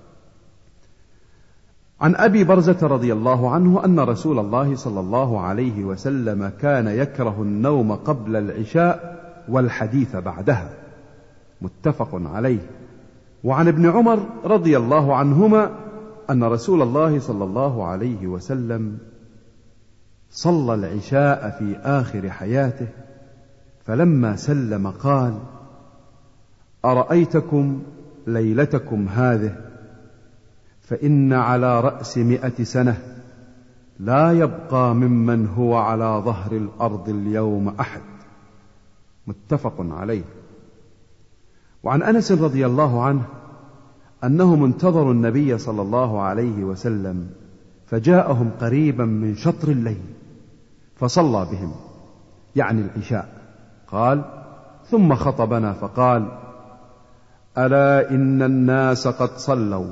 عن أبي برزة رضي الله عنه أن رسول الله صلى الله عليه وسلم كان يكره النوم قبل العشاء والحديث بعدها. متفق عليه. وعن ابن عمر رضي الله عنهما أن رسول الله صلى الله عليه وسلم صلى العشاء في آخر حياته، فلما سلم قال: أرأيتكم ليلتكم هذه، فإن على رأس 100 سنة لا يبقى ممن هو على ظهر الأرض اليوم أحد. متفق عليه. وعن أنس رضي الله عنه أنهم انتظروا النبي صلى الله عليه وسلم فجاءهم قريبا من شطر الليل فصلى بهم، يعني العشاء. قال: ثم خطبنا فقال: ألا إن الناس قد صلوا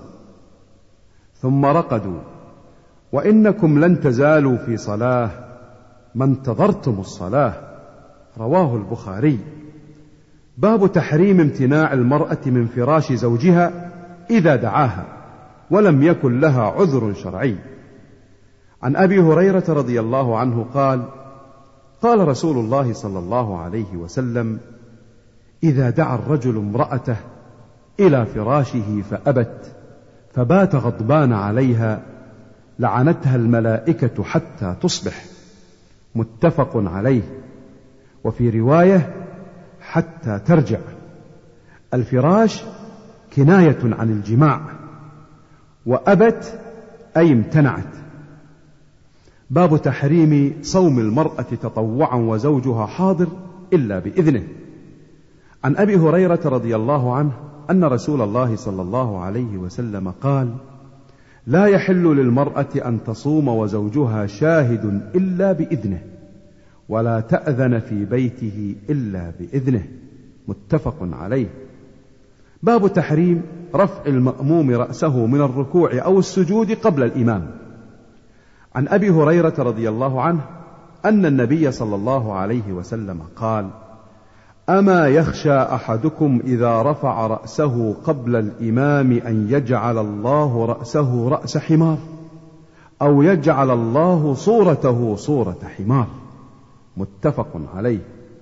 ثم رقدوا وإنكم لن تزالوا في صلاة ما انتظرتم الصلاة. رواه البخاري. باب تحريم امتناع المرأة من فراش زوجها إذا دعاها ولم يكن لها عذر شرعي. عن أبي هريرة رضي الله عنه قال: قال رسول الله صلى الله عليه وسلم: إذا دعا الرجل امرأته إلى فراشه فأبت فبات غضبان عليها لعنتها الملائكة حتى تصبح. متفق عليه. وفي رواية: حتى ترجع. الفراش كناية عن الجماع، وأبت أي امتنعت. باب تحريم صوم المرأة تطوعا وزوجها حاضر إلا بإذنه. عن أبي هريرة رضي الله عنه أن رسول الله صلى الله عليه وسلم قال: لا يحل للمرأة أن تصوم وزوجها شاهد إلا بإذنه، ولا تأذن في بيته إلا بإذنه. متفق عليه. باب تحريم رفع المأموم رأسه من الركوع أو السجود قبل الإمام. عن أبي هريرة رضي الله عنه أن النبي صلى الله عليه وسلم قال: أما يخشى أحدكم إذا رفع رأسه قبل الإمام أن يجعل الله رأسه رأس حمار، أو يجعل الله صورته صورة حمار. متفق عليه.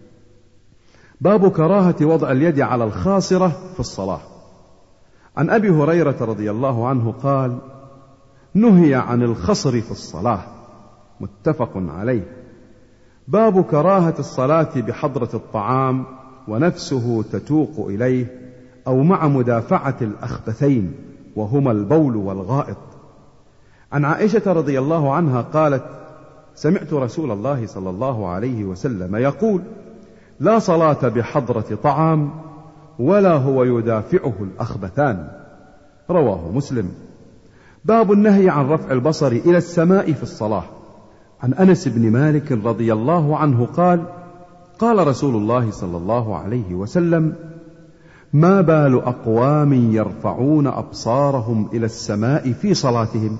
باب كراهة وضع اليد على الخاصرة في الصلاة. عن أبي هريرة رضي الله عنه قال: نهي عن الخصر في الصلاة. متفق عليه. باب كراهة الصلاة بحضرة الطعام ونفسه تتوق إليه، أو مع مدافعة الأخبثين وهما البول والغائط. عن عائشة رضي الله عنها قالت: سمعت رسول الله صلى الله عليه وسلم يقول: لا صلاة بحضرة طعام ولا هو يدافعه الأخبثان. رواه مسلم. باب النهي عن رفع البصر إلى السماء في الصلاة. عن أنس بن مالك رضي الله عنه قال: قال رسول الله صلى الله عليه وسلم: ما بال أقوام يرفعون أبصارهم إلى السماء في صلاتهم؟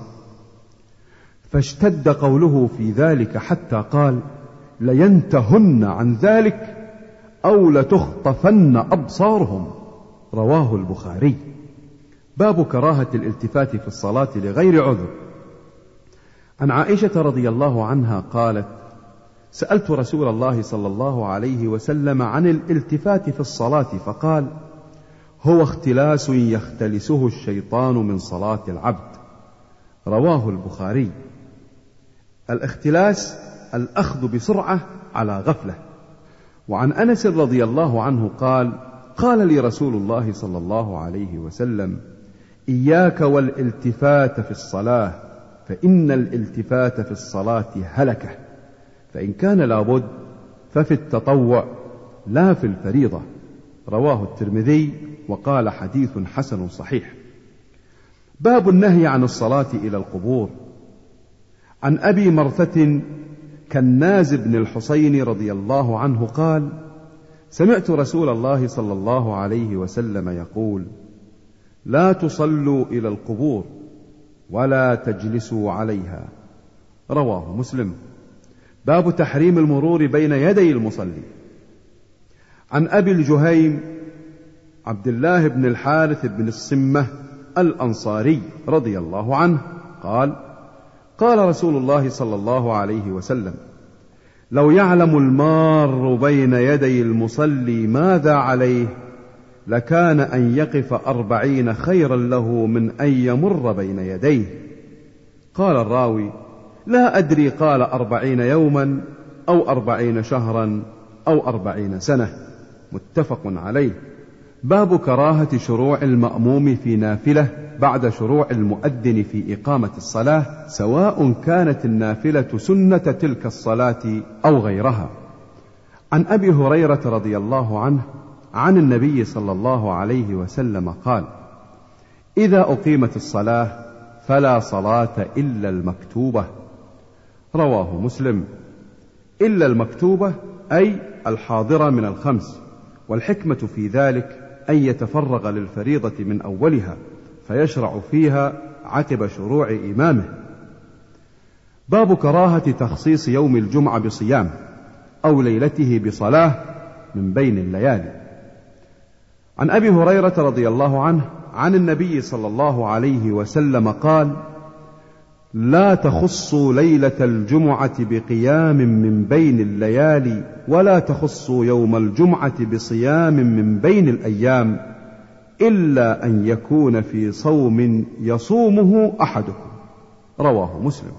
فاشتد قوله في ذلك حتى قال: لينتهن عن ذلك أو لتخطفن أبصارهم. رواه البخاري. باب كراهة الالتفات في الصلاة لغير عذر. عن عائشة رضي الله عنها قالت: سألت رسول الله صلى الله عليه وسلم عن الالتفات في الصلاة فقال: هو اختلاس يختلسه الشيطان من صلاة العبد. رواه البخاري. الاختلاس الأخذ بسرعة على غفلة. وعن أنس رضي الله عنه قال: قال لي رسول الله صلى الله عليه وسلم: إياك والالتفات في الصلاة، فإن الالتفات في الصلاة هلكة، فإن كان لابد ففي التطوع لا في الفريضة. رواه الترمذي وقال: حديث حسن صحيح. باب النهي عن الصلاة إلى القبور. عن أبي مرثة كناز بن الحصين رضي الله عنه قال: سمعت رسول الله صلى الله عليه وسلم يقول: لا تصلوا إلى القبور ولا تجلسوا عليها. رواه مسلم. باب تحريم المرور بين يدي المصلي. عن أبي الجهيم عبد الله بن الحارث بن الصمة الأنصاري رضي الله عنه قال: قال رسول الله صلى الله عليه وسلم: لو يعلم المار بين يدي المصلي ماذا عليه لكان أن يقف 40 خيرا له من أن يمر بين يديه. قال الراوي: لا أدري قال 40 يوما أو 40 شهرا أو 40 سنة. متفق عليه. باب كراهة شروع المأموم في نافلة بعد شروع المؤذن في إقامة الصلاة، سواء كانت النافلة سنة تلك الصلاة أو غيرها. عن أبي هريرة رضي الله عنه عن النبي صلى الله عليه وسلم قال: إذا أقيمت الصلاة فلا صلاة إلا المكتوبة. رواه مسلم. إلا المكتوبة أي الحاضرة من الخمس، والحكمة في ذلك أن يتفرغ للفريضة من أولها فيشرع فيها عقب شروع إمامه. باب كراهة تخصيص يوم الجمعة بصيام أو ليلته بصلاة من بين الليالي. عن أبي هريرة رضي الله عنه عن النبي صلى الله عليه وسلم قال: لا تخصوا ليلة الجمعة بقيام من بين الليالي، ولا تخصوا يوم الجمعة بصيام من بين الأيام، إلا أن يكون في صوم يصومه أحدكم. رواه مسلم.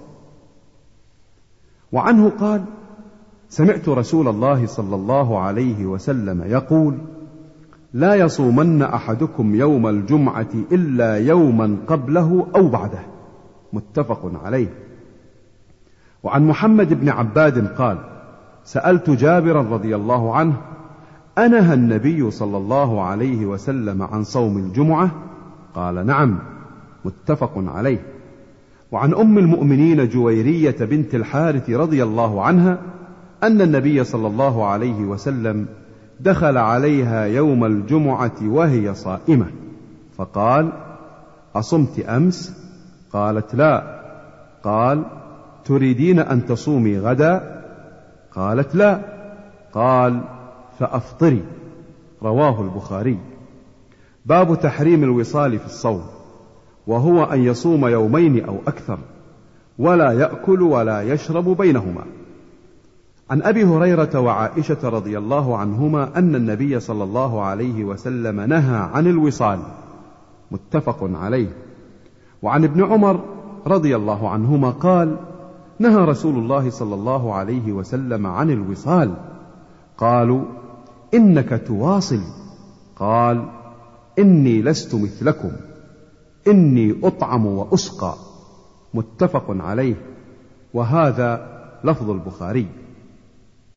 وعنه قال: سمعت رسول الله صلى الله عليه وسلم يقول: لا يصومن أحدكم يوم الجمعة إلا يوما قبله أو بعده. متفق عليه. وعن محمد بن عباد قال: سألت جابرا رضي الله عنه: أنهى النبي صلى الله عليه وسلم عن صوم الجمعة؟ قال: نعم. متفق عليه. وعن أم المؤمنين جويرية بنت الحارث رضي الله عنها أن النبي صلى الله عليه وسلم دخل عليها يوم الجمعة وهي صائمة، فقال: أصمت أمس؟ قالت: لا. قال: تريدين أن تصومي غدا؟ قالت: لا. قال: فأفطري. رواه البخاري. باب تحريم الوصال في الصوم، وهو أن يصوم يومين أو أكثر ولا يأكل ولا يشرب بينهما. عن أبي هريرة وعائشة رضي الله عنهما أن النبي صلى الله عليه وسلم نهى عن الوصال. متفق عليه. وعن ابن عمر رضي الله عنهما قال: نهى رسول الله صلى الله عليه وسلم عن الوصال. قالوا: إنك تواصل. قال: إني لست مثلكم، إني أطعم وأسقى. متفق عليه. وهذا لفظ البخاري.